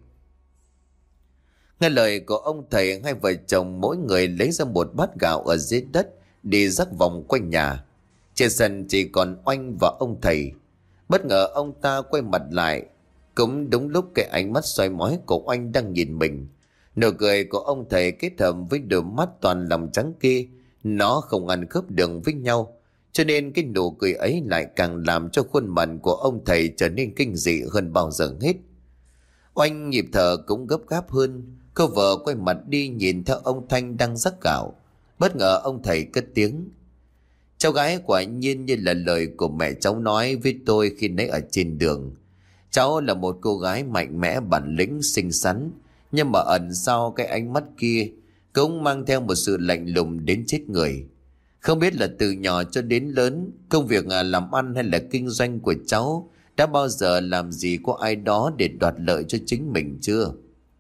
Nghe lời của ông thầy, hai vợ chồng mỗi người lấy ra một bát gạo ở dưới đất, đi rắc vòng quanh nhà. Trên sân chỉ còn Oanh và ông thầy. Bất ngờ ông ta quay mặt lại, cũng đúng lúc cái ánh mắt soi mói của Oanh đang nhìn mình. Nụ cười của ông thầy kết hợp với đôi mắt toàn lòng trắng kia, nó không ăn khớp đường với nhau, cho nên cái nụ cười ấy lại càng làm cho khuôn mặt của ông thầy trở nên kinh dị hơn bao giờ hết. Oanh nhịp thở cũng gấp gáp hơn, cô vợ quay mặt đi nhìn theo ông Thanh đang rắc gạo. Bất ngờ ông thầy cất tiếng: Cháu gái quả nhiên như là lời của mẹ cháu nói với tôi khi nãy ở trên đường. Cháu là một cô gái mạnh mẽ, bản lĩnh, xinh xắn, nhưng mà ẩn sau cái ánh mắt kia cũng mang theo một sự lạnh lùng đến chết người. Không biết là từ nhỏ cho đến lớn, công việc làm ăn hay là kinh doanh của cháu đã bao giờ làm gì có ai đó để đoạt lợi cho chính mình chưa?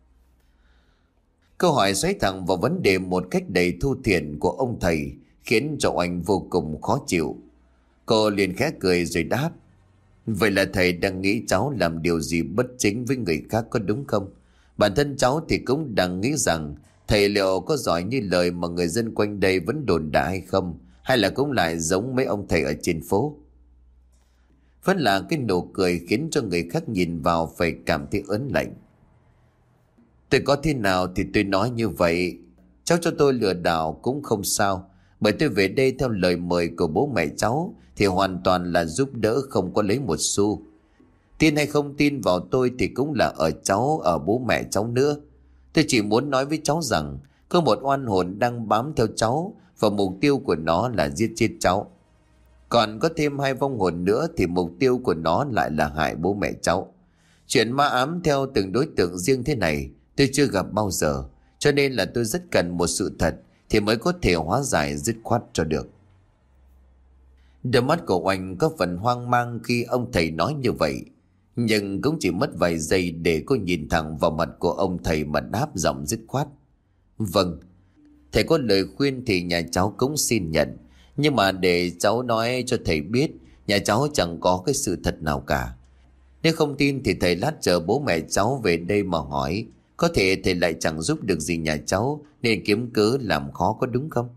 Câu hỏi xoáy thẳng vào vấn đề một cách đầy thu thiện của ông thầy khiến cho anh vô cùng khó chịu. Cô liền khẽ cười rồi đáp: Vậy là thầy đang nghĩ cháu làm điều gì bất chính với người khác có đúng không? Bản thân cháu thì cũng đang nghĩ rằng thầy liệu có giỏi như lời mà người dân quanh đây vẫn đồn đại hay không? Hay là cũng lại giống mấy ông thầy ở trên phố? Vẫn là cái nụ cười khiến cho người khác nhìn vào phải cảm thấy ớn lạnh. Tôi có thế nào thì tôi nói như vậy. Cháu cho tôi lừa đảo cũng không sao. Bởi tôi về đây theo lời mời của bố mẹ cháu thì hoàn toàn là giúp đỡ, không có lấy một xu. Tin hay không tin vào tôi thì cũng là ở cháu, ở bố mẹ cháu nữa. Tôi chỉ muốn nói với cháu rằng có một oan hồn đang bám theo cháu và mục tiêu của nó là giết chết cháu. Còn có thêm hai vong hồn nữa thì mục tiêu của nó lại là hại bố mẹ cháu. Chuyện ma ám theo từng đối tượng riêng thế này tôi chưa gặp bao giờ, cho nên là tôi rất cần một sự thật thì mới có thể hóa giải dứt khoát cho được. Đôi mắt của Oanh có phần hoang mang khi ông thầy nói như vậy, nhưng cũng chỉ mất vài giây để cô nhìn thẳng vào mặt của ông thầy mà đáp giọng dứt khoát. Vâng, thầy có lời khuyên thì nhà cháu cũng xin nhận, nhưng mà để cháu nói cho thầy biết, nhà cháu chẳng có cái sự thật nào cả. Nếu không tin thì thầy lát chờ bố mẹ cháu về đây mà hỏi. Có thể thầy lại chẳng giúp được gì nhà cháu, nên kiếm cớ làm khó có đúng không?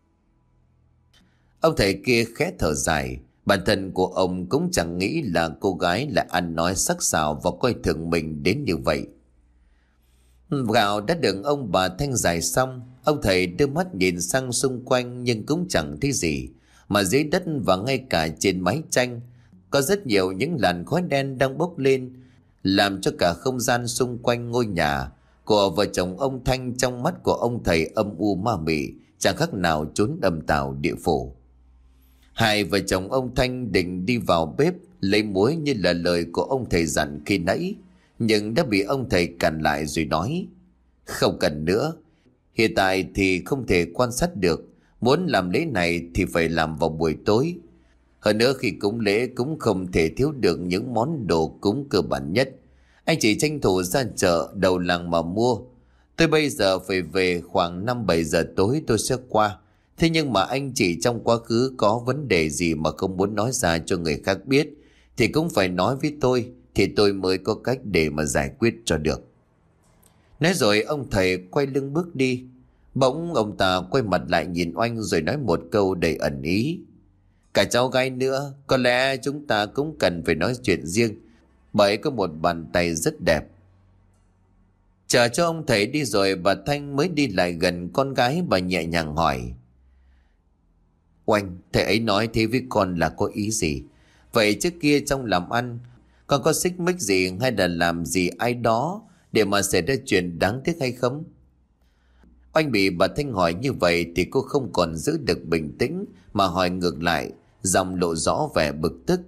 Ông thầy kia khẽ thở dài. Bản thân của ông cũng chẳng nghĩ là cô gái lại ăn nói sắc sảo và coi thường mình đến như vậy. Gạo đã được ông bà Thanh giải xong, ông thầy đưa mắt nhìn sang xung quanh nhưng cũng chẳng thấy gì. Mà dưới đất và ngay cả trên mái tranh có rất nhiều những làn khói đen đang bốc lên, làm cho cả không gian xung quanh ngôi nhà của vợ chồng ông Thanh trong mắt của ông thầy âm u ma mị, chẳng khác nào trốn âm tào địa phủ. Hai vợ chồng ông Thanh định đi vào bếp lấy muối như là lời của ông thầy dặn khi nãy, nhưng đã bị ông thầy cản lại rồi nói: Không cần nữa, hiện tại thì không thể quan sát được. Muốn làm lễ này thì phải làm vào buổi tối. Hơn nữa khi cúng lễ cũng không thể thiếu được những món đồ cúng cơ bản nhất. Anh chỉ tranh thủ ra chợ đầu làng mà mua. Tôi bây giờ phải về khoảng năm bảy giờ tối tôi sẽ qua. Thế nhưng mà anh chị trong quá khứ có vấn đề gì mà không muốn nói ra cho người khác biết thì cũng phải nói với tôi, thì tôi mới có cách để mà giải quyết cho được. Nói rồi ông thầy quay lưng bước đi. Bỗng ông ta quay mặt lại nhìn Oanh rồi nói một câu đầy ẩn ý: Cả cháu gái nữa, có lẽ chúng ta cũng cần phải nói chuyện riêng, bởi có một bàn tay rất đẹp. Chờ cho ông thầy đi rồi, bà Thanh mới đi lại gần con gái. Bà nhẹ nhàng hỏi: Oanh, thầy ấy nói thế với con là có ý gì? Vậy trước kia trong làm ăn con có xích mích gì hay là làm gì ai đó để mà xảy ra chuyện đáng tiếc hay không? Oanh bị bà Thanh hỏi như vậy thì cô không còn giữ được bình tĩnh mà hỏi ngược lại, giọng lộ rõ vẻ bực tức.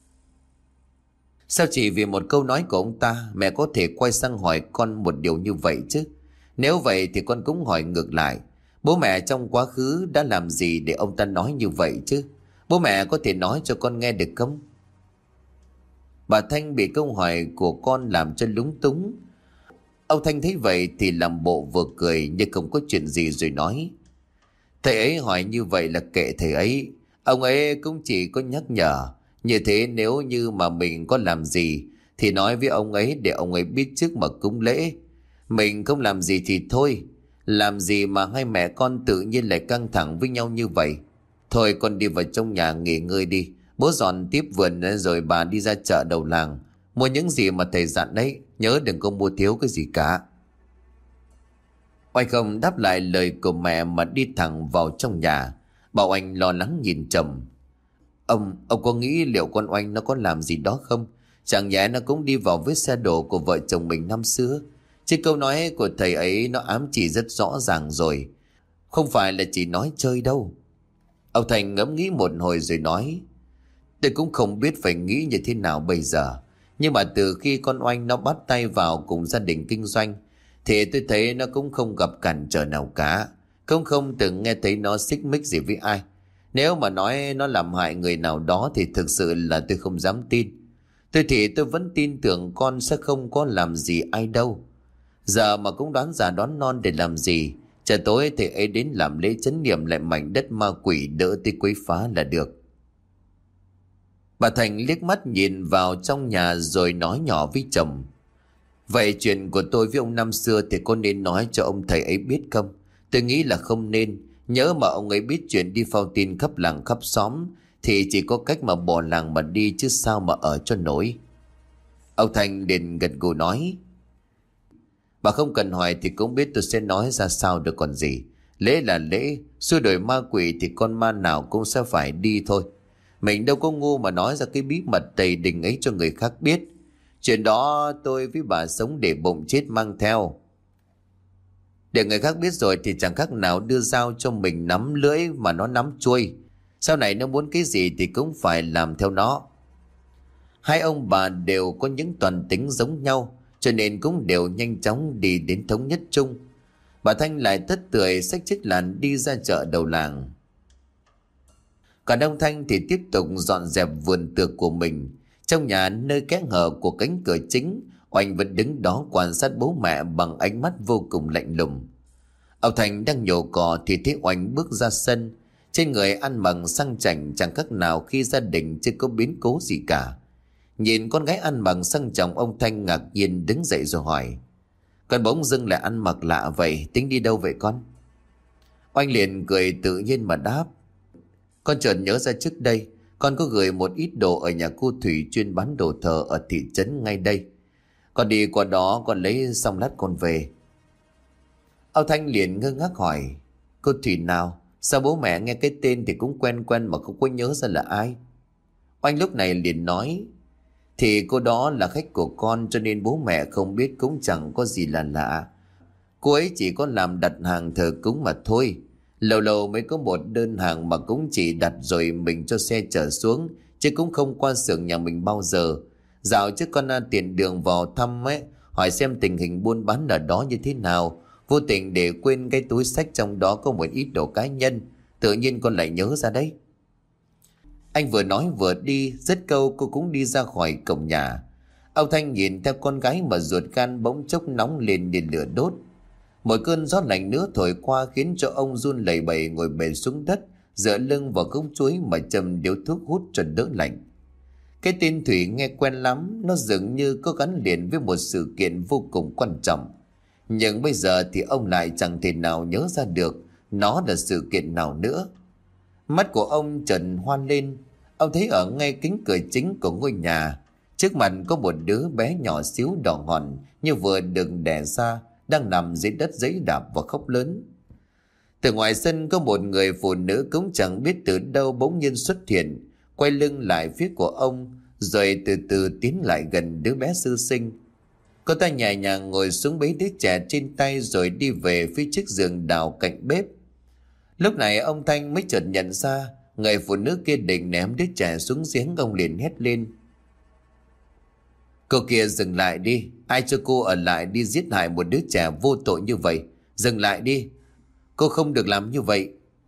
Sao chỉ vì một câu nói của ông ta mẹ có thể quay sang hỏi con một điều như vậy chứ? Nếu vậy thì con cũng hỏi ngược lại, bố mẹ trong quá khứ đã làm gì để ông ta nói như vậy chứ? Bố mẹ có thể nói cho con nghe được không? Bà Thanh bị câu hỏi của con làm cho lúng túng. Ông Thanh thấy vậy thì làm bộ vừa cười nhưng không có chuyện gì rồi nói: Thầy ấy hỏi như vậy là kệ thầy ấy. Ông ấy cũng chỉ có nhắc nhở. Như thế nếu như mà mình có làm gì thì nói với ông ấy để ông ấy biết trước mà cúng lễ. Mình không làm gì thì thôi. Làm gì mà hai mẹ con tự nhiên lại căng thẳng với nhau như vậy. Thôi con đi vào trong nhà nghỉ ngơi đi. Bố dọn tiếp vườn rồi bà đi ra chợ đầu làng mua những gì mà thầy dặn đấy. Nhớ đừng có mua thiếu cái gì cả. Oanh không đáp lại lời của mẹ mà đi thẳng vào trong nhà. Bảo Oanh lo lắng nhìn chồng. Ông, ông có nghĩ liệu con Oanh nó có làm gì đó không? Chẳng nhẽ nó cũng đi vào vết xe đổ của vợ chồng mình năm xưa. Chứ câu nói của thầy ấy nó ám chỉ rất rõ ràng rồi. Không phải là chỉ nói chơi đâu. Ông Thành ngẫm nghĩ một hồi rồi nói: Tôi cũng không biết phải nghĩ như thế nào bây giờ. Nhưng mà từ khi con Oanh nó bắt tay vào cùng gia đình kinh doanh thì tôi thấy nó cũng không gặp cản trở nào cả. Cũng không từng nghe thấy nó xích mích gì với ai. Nếu mà nói nó làm hại người nào đó thì thực sự là tôi không dám tin. Tôi thì tôi vẫn tin tưởng con sẽ không có làm gì ai đâu. Giờ mà cũng đoán già đoán non để làm gì. Chờ tối thì ấy đến làm lễ trấn niệm lại mảnh đất ma quỷ đỡ tới quấy phá là được. Bà Thành liếc mắt nhìn vào trong nhà rồi nói nhỏ với chồng: Vậy chuyện của tôi với ông năm xưa thì có nên nói cho ông thầy ấy biết không? Tôi nghĩ là không nên. Nhớ mà ông ấy biết chuyện đi phao tin khắp làng khắp xóm thì chỉ có cách mà bỏ làng mà đi, chứ sao mà ở cho nổi. Ông Thành liền gật gù nói: Bà không cần hỏi thì cũng biết tôi sẽ nói ra sao được còn gì. Lễ là lễ, xua đuổi ma quỷ thì con ma nào cũng sẽ phải đi thôi. Mình đâu có ngu mà nói ra cái bí mật tày đình ấy cho người khác biết. Chuyện đó tôi với bà sống để bụng chết mang theo. Để người khác biết rồi thì chẳng khác nào đưa dao cho mình nắm lưỡi mà nó nắm chuôi. Sau này nó muốn cái gì thì cũng phải làm theo nó. Hai ông bà đều có những toàn tính giống nhau, cho nên cũng đều nhanh chóng đi đến thống nhất chung. Bà Thanh lại tất tưởi xách chiếc làn đi ra chợ đầu làng. Còn ông Thanh thì tiếp tục dọn dẹp vườn tược của mình. Trong nhà, nơi kẽ hở của cánh cửa chính, Oanh vẫn đứng đó quan sát bố mẹ bằng ánh mắt vô cùng lạnh lùng. Ông Thành đang nhổ cỏ thì thấy Oanh bước ra sân. Trên người ăn mặc sang chảnh, chẳng khác nào khi gia đình chưa có biến cố gì cả. Nhìn con gái ăn mặc sang trọng, ông Thanh ngạc nhiên đứng dậy rồi hỏi: Con bỗng dưng lại ăn mặc lạ vậy, tính đi đâu vậy con? Oanh liền cười tự nhiên mà đáp: Con chợt nhớ ra trước đây con có gửi một ít đồ ở nhà cô Thủy chuyên bán đồ thờ ở thị trấn ngay đây. Con đi qua đó con lấy xong lát con về. Ông Thanh liền ngơ ngác hỏi: Cô Thủy nào? Sao bố mẹ nghe cái tên thì cũng quen quen mà không có nhớ ra là ai? Oanh lúc này liền nói: Thì cô đó là khách của con, cho nên bố mẹ không biết cũng chẳng có gì là lạ. Cô ấy chỉ có làm đặt hàng thờ cúng mà thôi. Lâu lâu mới có một đơn hàng mà cũng chỉ đặt rồi mình cho xe chở xuống, chứ cũng không qua xưởng nhà mình bao giờ. Dạo trước con à, tiền đường vào thăm ấy, hỏi xem tình hình buôn bán ở đó như thế nào. Vô tình để quên cái túi xách trong đó có một ít đồ cá nhân. Tự nhiên con lại nhớ ra đấy. Anh vừa nói vừa đi, dứt câu cô cũng đi ra khỏi cổng nhà. Ông Thanh nhìn theo con gái mà ruột gan bỗng chốc nóng lên như lửa đốt. Một cơn gió lạnh nữa thổi qua khiến cho ông run lẩy bẩy ngồi bệt xuống đất, dựa lưng vào gốc chuối mà châm điếu thuốc hút cho đỡ lạnh. Cái tên Thủy nghe quen lắm, nó dường như có gắn liền với một sự kiện vô cùng quan trọng. Nhưng bây giờ thì ông lại chẳng thể nào nhớ ra được nó là sự kiện nào nữa. Mắt của ông chợt hoan lên. Ông thấy ở ngay kính cửa chính của ngôi nhà, trước mặt có một đứa bé nhỏ xíu đỏ hòn như vừa được đẻ ra, đang nằm dưới đất giấy đạp và khóc lớn. Từ ngoài sân có một người phụ nữ cũng chẳng biết từ đâu bỗng nhiên xuất hiện, quay lưng lại phía của ông, rồi từ từ tiến lại gần đứa bé sơ sinh. Cô ta nhẹ nhàng ngồi xuống bế đứa trẻ trên tay rồi đi về phía chiếc giường đào cạnh bếp. Lúc này ông Thanh mới chợt nhận ra người phụ nữ kia định ném đứa trẻ xuống giếng. Ông liền hét lên: Cô kia dừng lại đi, ai cho cô ở lại đi giết hại một đứa trẻ vô tội như vậy? Dừng lại đi, cô không được làm như vậy.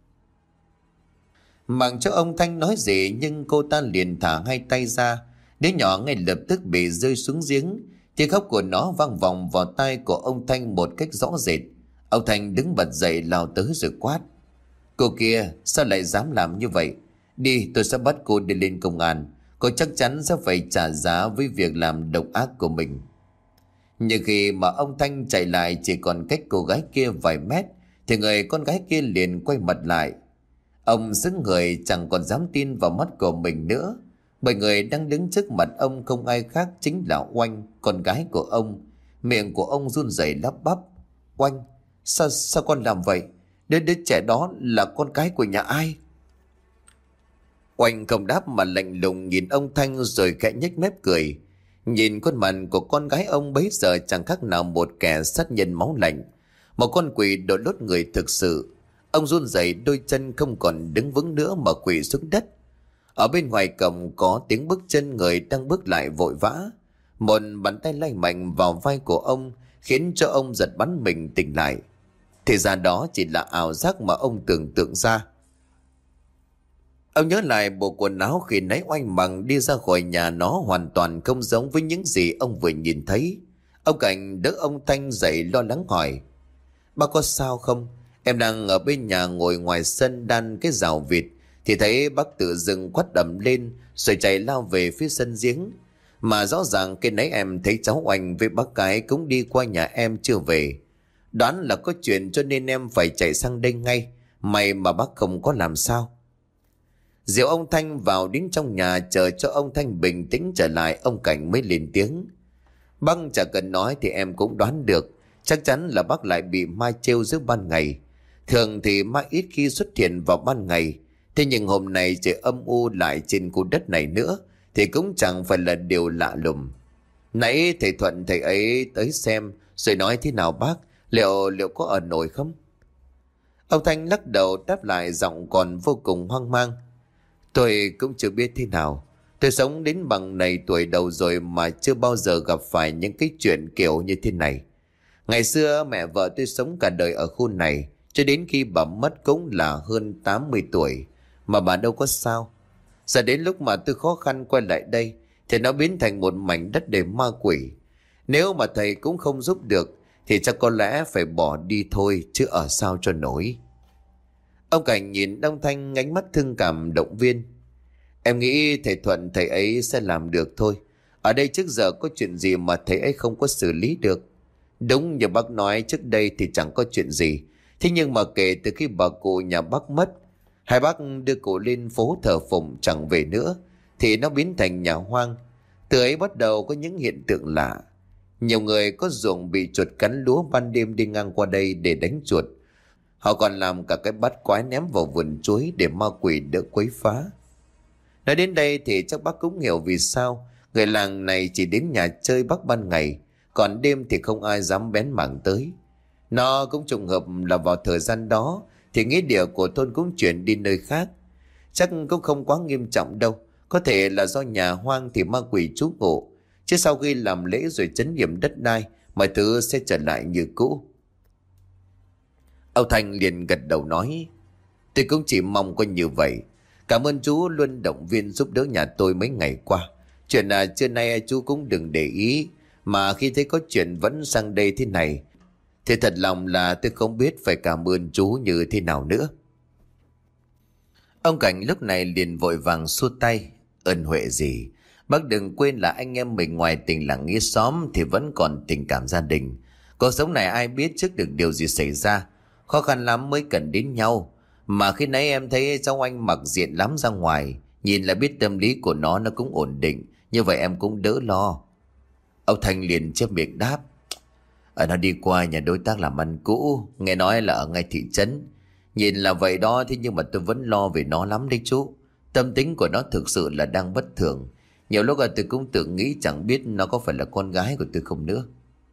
Mặc cho ông Thanh nói gì nhưng cô ta liền thả hai tay ra. Đứa nhỏ ngay lập tức bị rơi xuống giếng. Tiếng khóc của nó vang vọng vào tai của ông Thanh một cách rõ rệt. Ông Thanh đứng bật dậy lao tới rồi quát: Cô kia sao lại dám làm như vậy? Đi, tôi sẽ bắt cô đi lên công an. Cô chắc chắn sẽ phải trả giá với việc làm độc ác của mình. Nhưng khi mà ông Thanh chạy lại chỉ còn cách cô gái kia vài mét thì người con gái kia liền quay mặt lại. Ông sững người chẳng còn dám tin vào mắt của mình nữa, bởi người đang đứng trước mặt ông không ai khác chính là Oanh, con gái của ông. Miệng của ông run rẩy lắp bắp: Oanh, sao, sao con làm vậy? Đứa đứa trẻ đó là con cái của nhà ai? Oanh không đáp mà lạnh lùng nhìn ông Thanh rồi khẽ nhếch mép cười. Nhìn khuôn mặt của con gái ông bấy giờ chẳng khác nào một kẻ sát nhân máu lạnh, một con quỷ đội lốt người thực sự. Ông run rẩy, đôi chân không còn đứng vững nữa mà quỳ xuống đất. Ở bên ngoài cổng có tiếng bước chân người đang bước lại vội vã. Một bàn tay lay mạnh vào vai của ông khiến cho ông giật bắn mình tỉnh lại. Thì ra đó chỉ là ảo giác mà ông tưởng tượng ra. Ông nhớ lại bộ quần áo khi nãy Oanh mặc đi ra khỏi nhà, nó hoàn toàn không giống với những gì ông vừa nhìn thấy. Ông Cảnh đỡ ông Thanh dậy lo lắng hỏi: Bác có sao không? Em đang ở bên nhà ngồi ngoài sân đan cái rào vịt thì thấy bác tự dưng quát ầm lên rồi chạy lao về phía sân giếng. Mà rõ ràng cái nãy em thấy cháu Oanh với bác cái cũng đi qua nhà em chưa về. Đoán là có chuyện cho nên em phải chạy sang đây ngay. May mà bác không có làm sao. Dìu ông Thanh vào đến trong nhà, chờ cho ông Thanh bình tĩnh trở lại, ông Cảnh mới lên tiếng. Bác chả cần nói thì em cũng đoán được. Chắc chắn là bác lại bị ma trêu giữa ban ngày. Thường thì ma ít khi xuất hiện vào ban ngày. Thế nhưng hôm nay trời âm u lại trên khu đất này nữa thì cũng chẳng phải là điều lạ lùng. Nãy thầy Thuận thầy ấy tới xem rồi nói thế nào bác, liệu liệu có ở nổi không? Ông Thanh lắc đầu đáp lại giọng còn vô cùng hoang mang. Tôi cũng chưa biết thế nào. Tôi sống đến bằng này tuổi đầu rồi mà chưa bao giờ gặp phải những cái chuyện kiểu như thế này. Ngày xưa mẹ vợ tôi sống cả đời ở khu này, cho đến khi bà mất cũng là hơn tám mươi tuổi, mà bà đâu có sao. Giờ đến lúc mà tôi khó khăn quay lại đây thì nó biến thành một mảnh đất đầy ma quỷ. Nếu mà thầy cũng không giúp được thì chắc có lẽ phải bỏ đi thôi, chứ ở sao cho nổi. Ông Cảnh nhìn ông Thanh ánh mắt thương cảm động viên. Em nghĩ thầy Thuận thầy ấy sẽ làm được thôi. Ở đây trước giờ có chuyện gì mà thầy ấy không có xử lý được. Đúng như bác nói, trước đây thì chẳng có chuyện gì. Thế nhưng mà kể từ khi bà cụ nhà bác mất, hai bác đưa cụ lên phố thờ phụng chẳng về nữa, thì nó biến thành nhà hoang. Từ ấy bắt đầu có những hiện tượng lạ. Nhiều người có ruộng bị chuột cắn lúa ban đêm đi ngang qua đây để đánh chuột. Họ còn làm cả cái bát quái ném vào vườn chuối để ma quỷ đỡ quấy phá. Nói đến đây thì chắc bác cũng hiểu vì sao người làng này chỉ đến nhà chơi bác ban ngày, còn đêm thì không ai dám bén mảng tới. Nó cũng trùng hợp là vào thời gian đó thì nghĩa địa của thôn cũng chuyển đi nơi khác. Chắc cũng không quá nghiêm trọng đâu. Có thể là do nhà hoang thì ma quỷ trú ngụ, chứ sau khi làm lễ rồi trấn yểm đất đai, mọi thứ sẽ trở lại như cũ. Ông Thành liền gật đầu nói, tôi cũng chỉ mong có như vậy. Cảm ơn chú luôn động viên giúp đỡ nhà tôi mấy ngày qua. Chuyện là trưa nay chú cũng đừng để ý, mà khi thấy có chuyện vẫn sang đây thế này thì thật lòng là tôi không biết phải cảm ơn chú như thế nào nữa. Ông Cảnh lúc này liền vội vàng xua tay. Ơn huệ gì, bác đừng quên là anh em mình ngoài tình làng nghĩa xóm thì vẫn còn tình cảm gia đình. Cuộc sống này ai biết trước được điều gì xảy ra, khó khăn lắm mới cần đến nhau. Mà khi nãy em thấy cháu anh mặc diện lắm ra ngoài, nhìn là biết tâm lý của nó nó cũng ổn định, như vậy em cũng đỡ lo. Ông Thành liền chép miệng đáp, ở nó đi qua nhà đối tác làm ăn cũ, nghe nói là ở ngay thị trấn. Nhìn là vậy đó, thế nhưng mà tôi vẫn lo về nó lắm đấy chú. Tâm tính của nó thực sự là đang bất thường. Nhiều lúc là tôi cũng tự nghĩ chẳng biết nó có phải là con gái của tôi không nữa.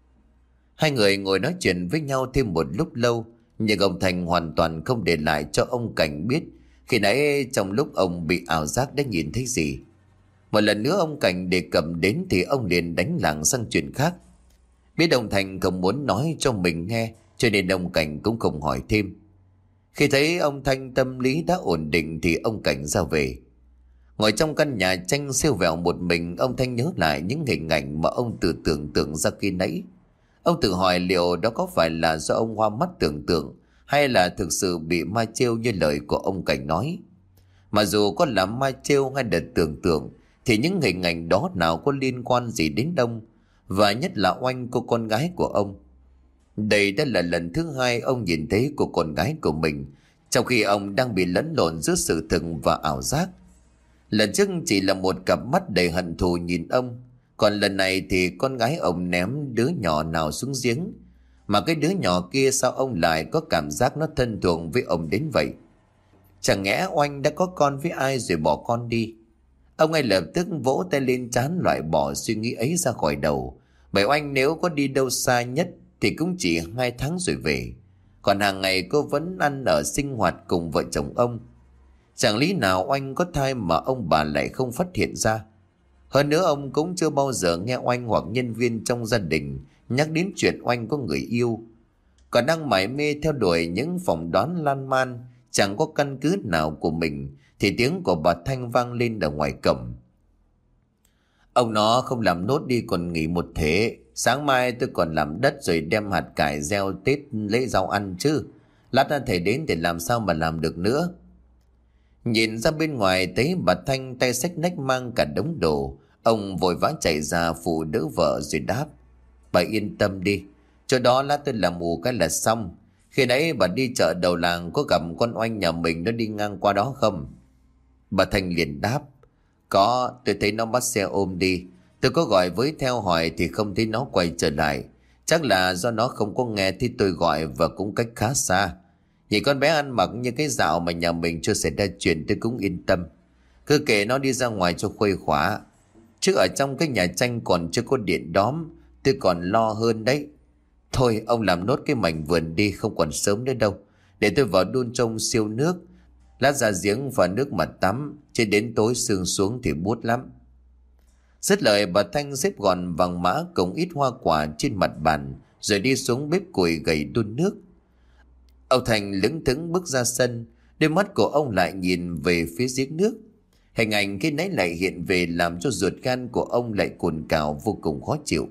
Hai người ngồi nói chuyện với nhau thêm một lúc lâu, nhưng ông Thành hoàn toàn không để lại cho ông Cảnh biết khi nãy trong lúc ông bị ảo giác đã nhìn thấy gì. Một lần nữa ông Cảnh đề cập đến thì ông liền đánh lảng sang chuyện khác. Biết ông Thành không muốn nói cho mình nghe, cho nên ông Cảnh cũng không hỏi thêm. Khi thấy ông Thanh tâm lý đã ổn định thì ông Cảnh ra về. Ngồi trong căn nhà tranh siêu vẹo một mình, ông Thanh nhớ lại những hình ảnh mà ông tự tưởng tượng ra khi nãy. Ông tự hỏi liệu đó có phải là do ông hoa mắt tưởng tượng, hay là thực sự bị ma trêu như lời của ông Cảnh nói. Mà dù có là ma trêu hay là tưởng tượng thì những hình ảnh đó nào có liên quan gì đến Đông, và nhất là Oanh, cô con gái của ông. Đây đã là lần thứ hai ông nhìn thấy cô con gái của mình, trong khi ông đang bị lẫn lộn giữa sự thực và ảo giác. Lần trước chỉ là một cặp mắt đầy hận thù nhìn ông, còn lần này thì con gái ông ném đứa nhỏ nào xuống giếng, mà cái đứa nhỏ kia sao ông lại có cảm giác nó thân thuộc với ông đến vậy? Chẳng nhẽ Oanh đã có con với ai rồi bỏ con đi? Ông ngay lập tức vỗ tay lên trán loại bỏ suy nghĩ ấy ra khỏi đầu, bởi Oanh nếu có đi đâu xa nhất thì cũng chỉ hai tháng rồi về, còn hàng ngày cô vẫn ăn ở sinh hoạt cùng vợ chồng ông. Chẳng lý nào Oanh có thai mà ông bà lại không phát hiện ra. Hơn nữa ông cũng chưa bao giờ nghe Oanh hoặc nhân viên trong gia đình nhắc đến chuyện Oanh có người yêu. Còn đang mải mê theo đuổi những phỏng đoán lan man chẳng có căn cứ nào của mình thì tiếng của bà Thanh vang lên ở ngoài cổng. Ông nó không làm nốt đi còn nghỉ một thế. Sáng mai tôi còn làm đất rồi đem hạt cải gieo Tết lấy rau ăn chứ. Lát nữa thầy đến thì làm sao mà làm được nữa. Nhìn ra bên ngoài thấy bà Thanh tay xách nách mang cả đống đồ. Ông vội vã chạy ra phụ đỡ vợ rồi đáp: Bà yên tâm đi, chỗ đó lát tôi làm ù cái là xong. Khi nãy bà đi chợ đầu làng có gặp con oanh nhà mình nó đi ngang qua đó không? Bà Thanh liền đáp: Có, tôi thấy nó bắt xe ôm đi. Tôi có gọi với theo hỏi thì không thấy nó quay trở lại. Chắc là do nó không có nghe thì tôi gọi và cũng cách khá xa. Nhìn con bé ăn mặc như cái dạo mà nhà mình chưa xảy ra chuyện tôi cũng yên tâm. Cứ kệ nó đi ra ngoài cho khuây khỏa. Chứ ở trong cái nhà tranh còn chưa có điện đóm, tôi còn lo hơn đấy. Thôi ông làm nốt cái mảnh vườn đi, không còn sớm nữa đâu. Để tôi vào đun trông siêu nước. Lát ra giếng và nước mà tắm, chứ đến tối sương xuống thì buốt lắm. Dứt lời bà Thanh xếp gọn vàng mã cùng ít hoa quả trên mặt bàn, rồi đi xuống bếp củi gầy đun nước. Ông Thành lững thững bước ra sân, đôi mắt của ông lại nhìn về phía giếng nước. Hình ảnh khi nãy lại hiện về làm cho ruột gan của ông lại cồn cào vô cùng khó chịu.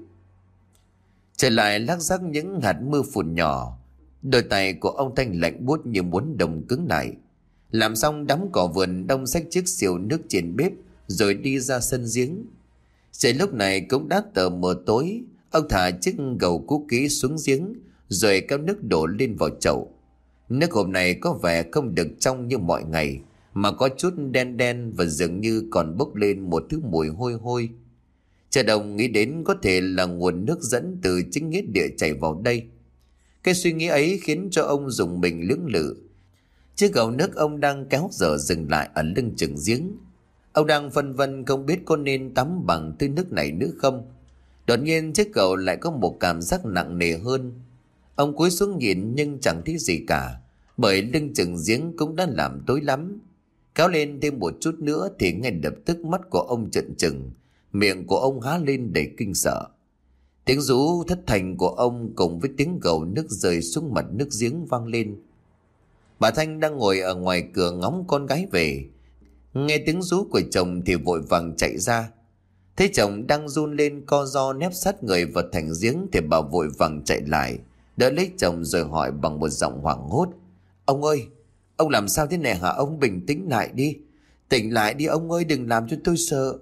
Trở lại lác rác những hạt mưa phùn nhỏ, đôi tay của ông Thanh lạnh buốt như muốn đồng cứng lại. Làm xong đám cỏ vườn, đông xách chiếc xìu nước trên bếp rồi đi ra sân giếng. Trời lúc này cũng đã tờ mờ tối. Ông thả chiếc gầu cũ kỹ xuống giếng rồi kéo nước đổ lên vào chậu. Nước hôm nay có vẻ không được trong như mọi ngày, mà có chút đen đen và dường như còn bốc lên một thứ mùi hôi hôi. Cha Đồng nghĩ đến có thể là nguồn nước dẫn từ chính nghĩa địa chảy vào đây. Cái suy nghĩ ấy khiến cho ông dùng mình lưỡng lự. Chiếc gầu nước ông đang kéo dở dừng lại ở lưng chừng giếng. Ông đang phân vân không biết có nên tắm bằng thứ nước này nữa không. Đột nhiên chiếc gầu lại có một cảm giác nặng nề hơn. Ông cúi xuống nhìn nhưng chẳng thấy gì cả, bởi lưng chừng giếng cũng đã làm tối lắm. Kéo lên thêm một chút nữa thì ngay lập tức mắt của ông trợn trừng, miệng của ông há lên đầy kinh sợ. Tiếng rú thất thành của ông cùng với tiếng gầu nước rơi xuống mặt nước giếng vang lên. Bà Thanh đang ngồi ở ngoài cửa ngóng con gái về, nghe tiếng rú của chồng thì vội vàng chạy ra. Thấy chồng đang run lên co ro nép sát người vào thành giếng thì bà vội vàng chạy lại, đỡ lấy chồng rồi hỏi bằng một giọng hoảng hốt: Ông ơi, ông làm sao thế này hả ông? Bình tĩnh lại đi, tỉnh lại đi ông ơi, đừng làm cho tôi sợ.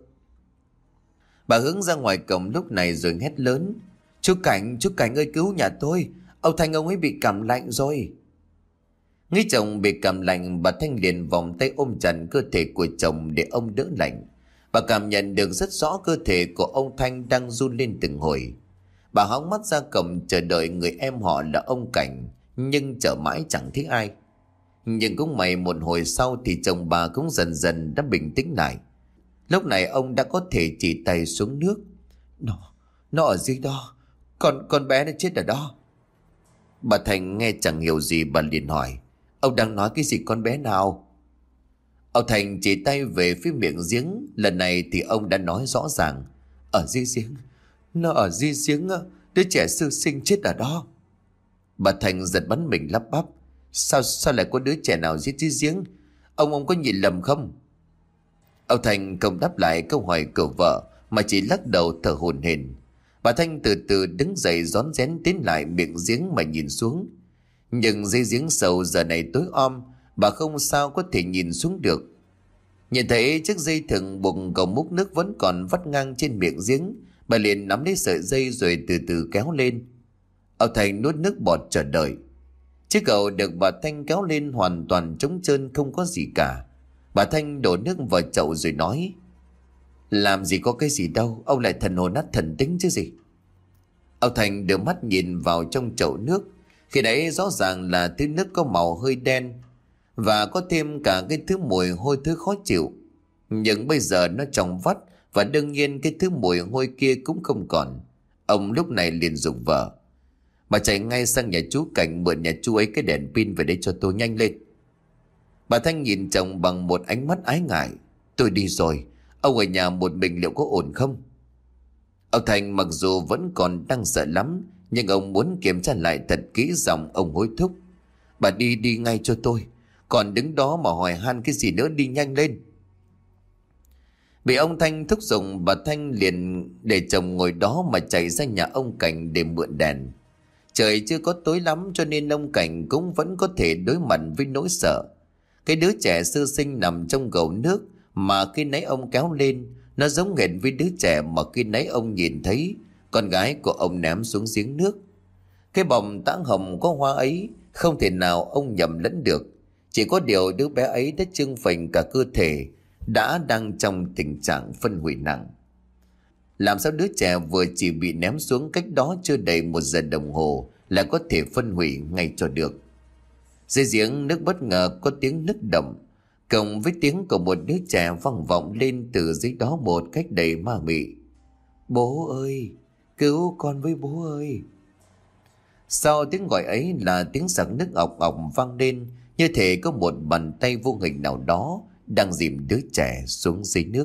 Bà hướng ra ngoài cổng lúc này rồi hét lớn: Chú Cảnh, chú Cảnh ơi cứu nhà tôi, ông Thanh ông ấy bị cảm lạnh rồi. Nghĩ chồng bị cảm lạnh, bà Thanh liền vòng tay ôm chặt cơ thể của chồng để ông đỡ lạnh. Bà cảm nhận được rất rõ cơ thể của ông Thanh đang run lên từng hồi. Bà hóng mắt ra cổng chờ đợi người em họ là ông Cảnh, nhưng chờ mãi chẳng thấy ai. Nhưng cũng may một hồi sau thì chồng bà cũng dần dần đã bình tĩnh lại. Lúc này ông đã có thể chỉ tay xuống nước. Nó, nó ở dưới đó, con, con bé nó chết ở đó. Bà Thành nghe chẳng hiểu gì, bà liền hỏi: Ông đang nói cái gì, con bé nào? Ông Thành chỉ tay về phía miệng giếng. Lần này thì ông đã nói rõ ràng: Ở dưới giếng, nó ở dưới giếng, đứa trẻ sơ sinh chết ở đó. Bà Thành giật bắn mình lắp bắp: Sao sao lại có đứa trẻ nào giết dưới giếng? Ông ông có nhìn lầm không? Ông Thành không đáp lại câu hỏi của vợ mà chỉ lắc đầu thở hổn hển. Bà Thanh từ từ đứng dậy rón rén tiến lại miệng giếng mà nhìn xuống. Nhưng dưới giếng sâu giờ này tối om, bà không sao có thể nhìn xuống được. Nhìn thấy chiếc dây thừng buộc cầu múc nước vẫn còn vắt ngang trên miệng giếng, bà liền nắm lấy sợi dây rồi từ từ kéo lên. Ông Thành nuốt nước bọt chờ đợi. Chiếc cầu được bà Thanh kéo lên hoàn toàn trống trơn, không có gì cả. Bà Thanh đổ nước vào chậu rồi nói: Làm gì có cái gì đâu, ông lại thần hồn nát thần tính chứ gì. Ông Thành đưa mắt nhìn vào trong chậu nước. Khi đấy rõ ràng là thứ nước có màu hơi đen, và có thêm cả cái thứ mùi hôi thứ khó chịu. Nhưng bây giờ nó trong vắt, và đương nhiên cái thứ mùi hôi kia cũng không còn. Ông lúc này liền giục vợ: Bà chạy ngay sang nhà chú Cảnh mượn nhà chú ấy cái đèn pin về đây cho tôi, nhanh lên. Bà Thanh nhìn chồng bằng một ánh mắt ái ngại: Tôi đi rồi, ông ở nhà một mình liệu có ổn không? Ông Thành mặc dù vẫn còn đang sợ lắm, nhưng ông muốn kiểm tra lại thật kỹ giọng ông hối thúc: Bà đi đi ngay cho tôi, còn đứng đó mà hỏi han cái gì nữa, đi nhanh lên. Bị ông Thanh thúc giục, bà Thanh liền để chồng ngồi đó mà chạy ra nhà ông Cảnh để mượn đèn. Trời chưa có tối lắm cho nên ông Cảnh cũng vẫn có thể đối mặt với nỗi sợ. Cái đứa trẻ sơ sinh nằm trong gầu nước mà khi nãy ông kéo lên, nó giống hệt với đứa trẻ mà khi nãy ông nhìn thấy con gái của ông ném xuống giếng nước. Cái bọng tãng hồng có hoa ấy không thể nào ông nhầm lẫn được. Chỉ có điều đứa bé ấy đã trưng phình cả cơ thể, đã đang trong tình trạng phân hủy nặng. Làm sao đứa trẻ vừa chỉ bị ném xuống cách đó chưa đầy một giờ đồng hồ là có thể phân hủy ngay cho được? Dưới giếng nước bất ngờ có tiếng nức động, cộng với tiếng của một đứa trẻ vang vọng lên từ dưới đó một cách đầy ma mị. Bố ơi, cứu con với bố ơi. Sau tiếng gọi ấy là tiếng sặc nước ọc ọc vang lên, như thể có một bàn tay vô hình nào đó đang dìm đứa trẻ xuống dưới nước.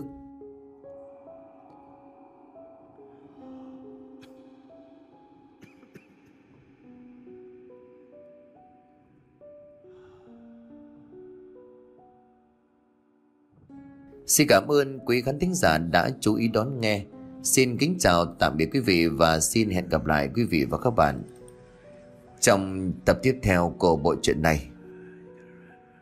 Xin cảm ơn quý khán thính giả đã chú ý đón nghe. Xin kính chào tạm biệt quý vị và xin hẹn gặp lại quý vị và các bạn trong tập tiếp theo của bộ truyện này.